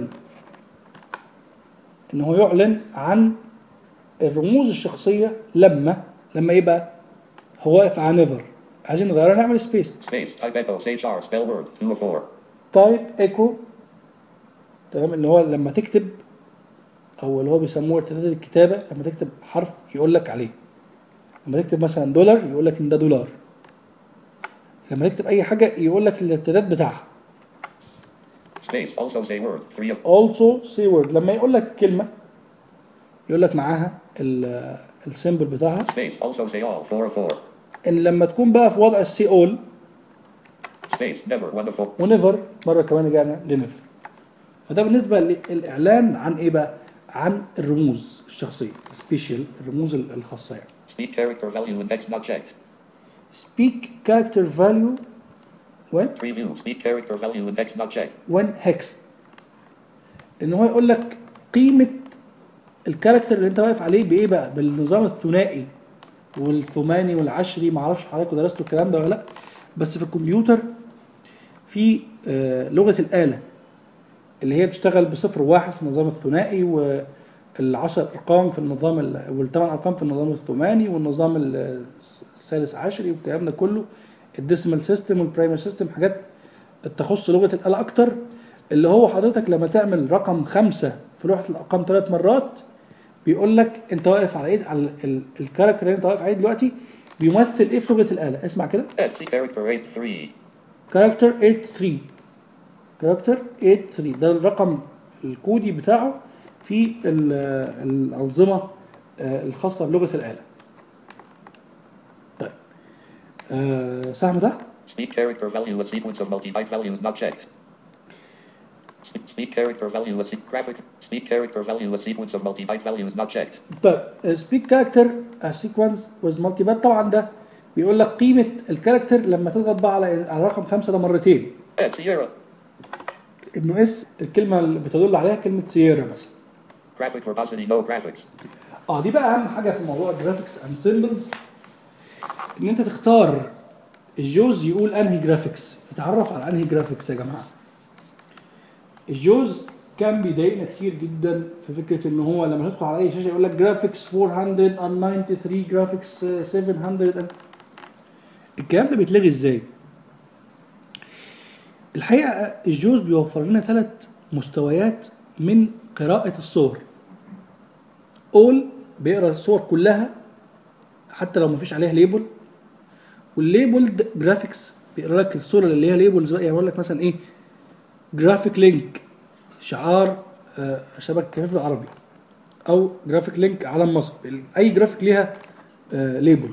ان هو يعلن عن الرموز الشخصيه لما ايه بقى؟ هو واقف على نيفر، عايزين نغيرها نعمل سبيس. Space type echo say char spell word 2 of 4. تايب ايكو، تمام، اللي هو لما تكتب او اللي هو بيسموه ارتداد الكتابه، لما تكتب حرف يقول لك عليه. لما تكتب مثلا دولار يقول لك ان ده دولار. لما تكتب اي حاجه يقول لك الارتداد بتاعها. Space also say word 3 of. also say word، لما يقول لك كلمه يقول لك معاها السيمبل بتاعها. Space also say all 4 of 4. ان لما تكون بقى في وضع السي اول Space never 1 of 4. ونيفر، مره كمان رجعنا لنيفر. فده بالنسبه للاعلان عن ايه بقى؟ عن الرموز الشخصيه، سبيشال، الرموز الخاصه يعني. Speak character value index not checked. speak character value when Preview speak character value index not checked. when hex، ان هو يقول لك قيمه الكاركتر اللي انت واقف عليه بايه بقى؟ بالنظام الثنائي والثماني والعشري. ما اعرفش حضراتكم درستوا الكلام ده ولا لا، بس في الكمبيوتر في لغه الاله اللي هي بتشتغل بصفر وواحد في النظام الثنائي، والعشر ارقام في النظام والثمان ارقام في النظام الثماني، والنظام الثالث عشري والكلام ده كله، الديسمال سيستم والبرايمري سيستم، حاجات تخص لغه الاله اكتر. اللي هو حضرتك لما تعمل رقم 5 في لوحه الارقام 3 مرات بيقول لك انت واقف على ايه، على الكاركتر اللي انت واقف عليه دلوقتي بيمثل ايه في لغه الاله. اسمع كده، SC character 83. كاركتر 83، كاركتر 83 ده الرقم الكودي بتاعه في الانظمه الخاصه بلغه الاله. طيب سهم ده Speak character value a sequence of multi-byte values not checked. Speak character value a graphic. Speak character value a sequence of multi-byte values not checked. طيب speak character a sequence with multi-byte، طبعا ده بيقول لك قيمه الكاركتر لما تضغط بقى على رقم 5 ده مرتين. Sierra. انه اس الكلمه اللي بتدل عليها كلمه سييرا مثلا. Graphic verbosity no graphics. دي بقى اهم حاجه في موضوع الجرافيكس اند سيمبلز، ان انت تختار الجوز يقول انهي جرافيكس، يتعرف على انهي جرافيكس يا جماعه. الجوز كان بيضايقنا كتير جدا في فكره ان هو لما تدخل على اي شاشه يقول لك جرافيكس 493 جرافيكس 700. الكلام ده بيتلغي ازاي؟ الحقيقه الجوز بيوفر لنا 3 مستويات من قراءه الصور. اول بيقرا الصور كلها حتى لو مفيش عليها ليبل، والليبلد جرافيكس بيقرا لك الصوره اللي هي ليبلز بقى، يقول لك مثلا ايه جرافيك لينك شعار شبكه كفاف العربي، او جرافيك لينك علم مصر، اي جرافيك ليها ليبل.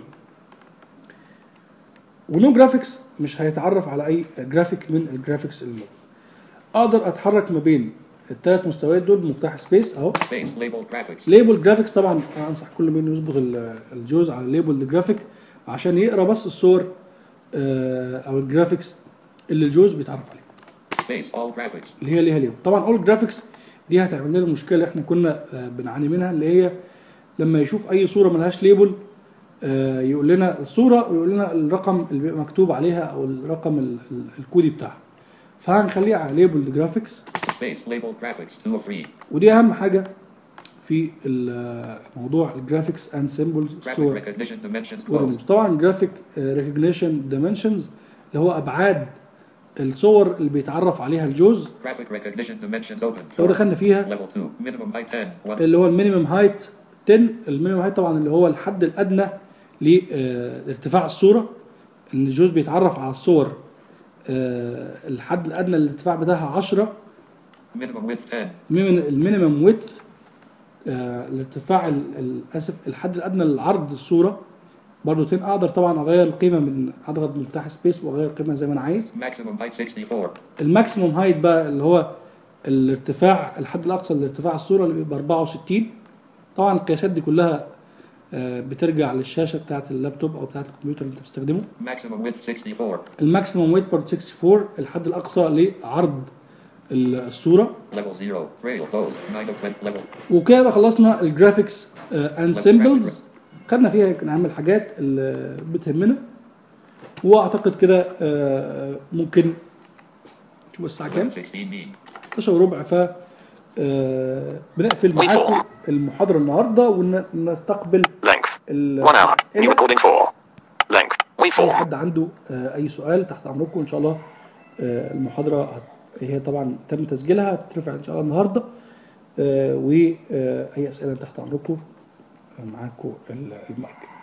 ونو جرافيكس مش هيتعرف على اي جرافيك من الجرافيكس اللي موجود. اقدر اتحرك ما بين ال3 مستويات دول بمفتاح سبيس اهو. ليبل جرافيكس طبعا انصح كل مين يظبط الجوز على ليبل جرافيك عشان يقرا بس الصور او الجرافيكس اللي الجوز بيتعرف عليها. اللي هي ليها ليبل. طبعا اول جرافيكس دي هتعمل لنا المشكله اللي احنا كنا بنعاني منها، اللي هي لما يشوف اي صوره ملهاش ليبل يقول لنا الصوره ويقول لنا الرقم اللي مكتوب عليها او الرقم الكودي بتاعها. فهنخليها على ليبل جرافيكس. ودي اهم حاجه في موضوع الجرافيكس اند سيمبلز الصور والرموز. طبعا جرافيك ريكوجنيشن دايمنشنز اللي هو ابعاد الصور اللي بيتعرف عليها الجوز. لو دخلنا فيها اللي هو المينيمم هايت 10. المينيمم هايت طبعا اللي هو الحد الادنى لارتفاع الصوره، ان الجوز بيتعرف على الصور الحد الادنى للارتفاع بتاعها 10. المينيمم ويدث الارتفاع اسف الحد الادنى للعرض الصوره برضه 10. اقدر طبعا اغير القيمه من اضغط مفتاح سبيس واغير القيمه زي ما انا عايز. الماكسيموم هايت بقى اللي هو الارتفاع الحد الاقصى لارتفاع الصوره اللي بيبقى 64. طبعا القياسات دي كلها بترجع للشاشه بتاعت اللابتوب او بتاعت الكمبيوتر اللي انت بتستخدمه. الماكسيموم ويت برضه 64 الحد الاقصى لعرض الصوره. وكده بقى خلصنا الجرافيكس اند سيمبلز، خدنا فيها يمكن اهم الحاجات اللي بتهمنا. واعتقد كده ممكن شوف الساعه كام 11:15 ف بنقفل معاكم المحاضره النهارده ونستقبل اي حد عنده اي سؤال تحت امركم ان شاء الله. المحاضره هي طبعا تم تسجيلها هتترفع ان شاء الله النهارده، واي اسئله تحت امركم معاكم المايك.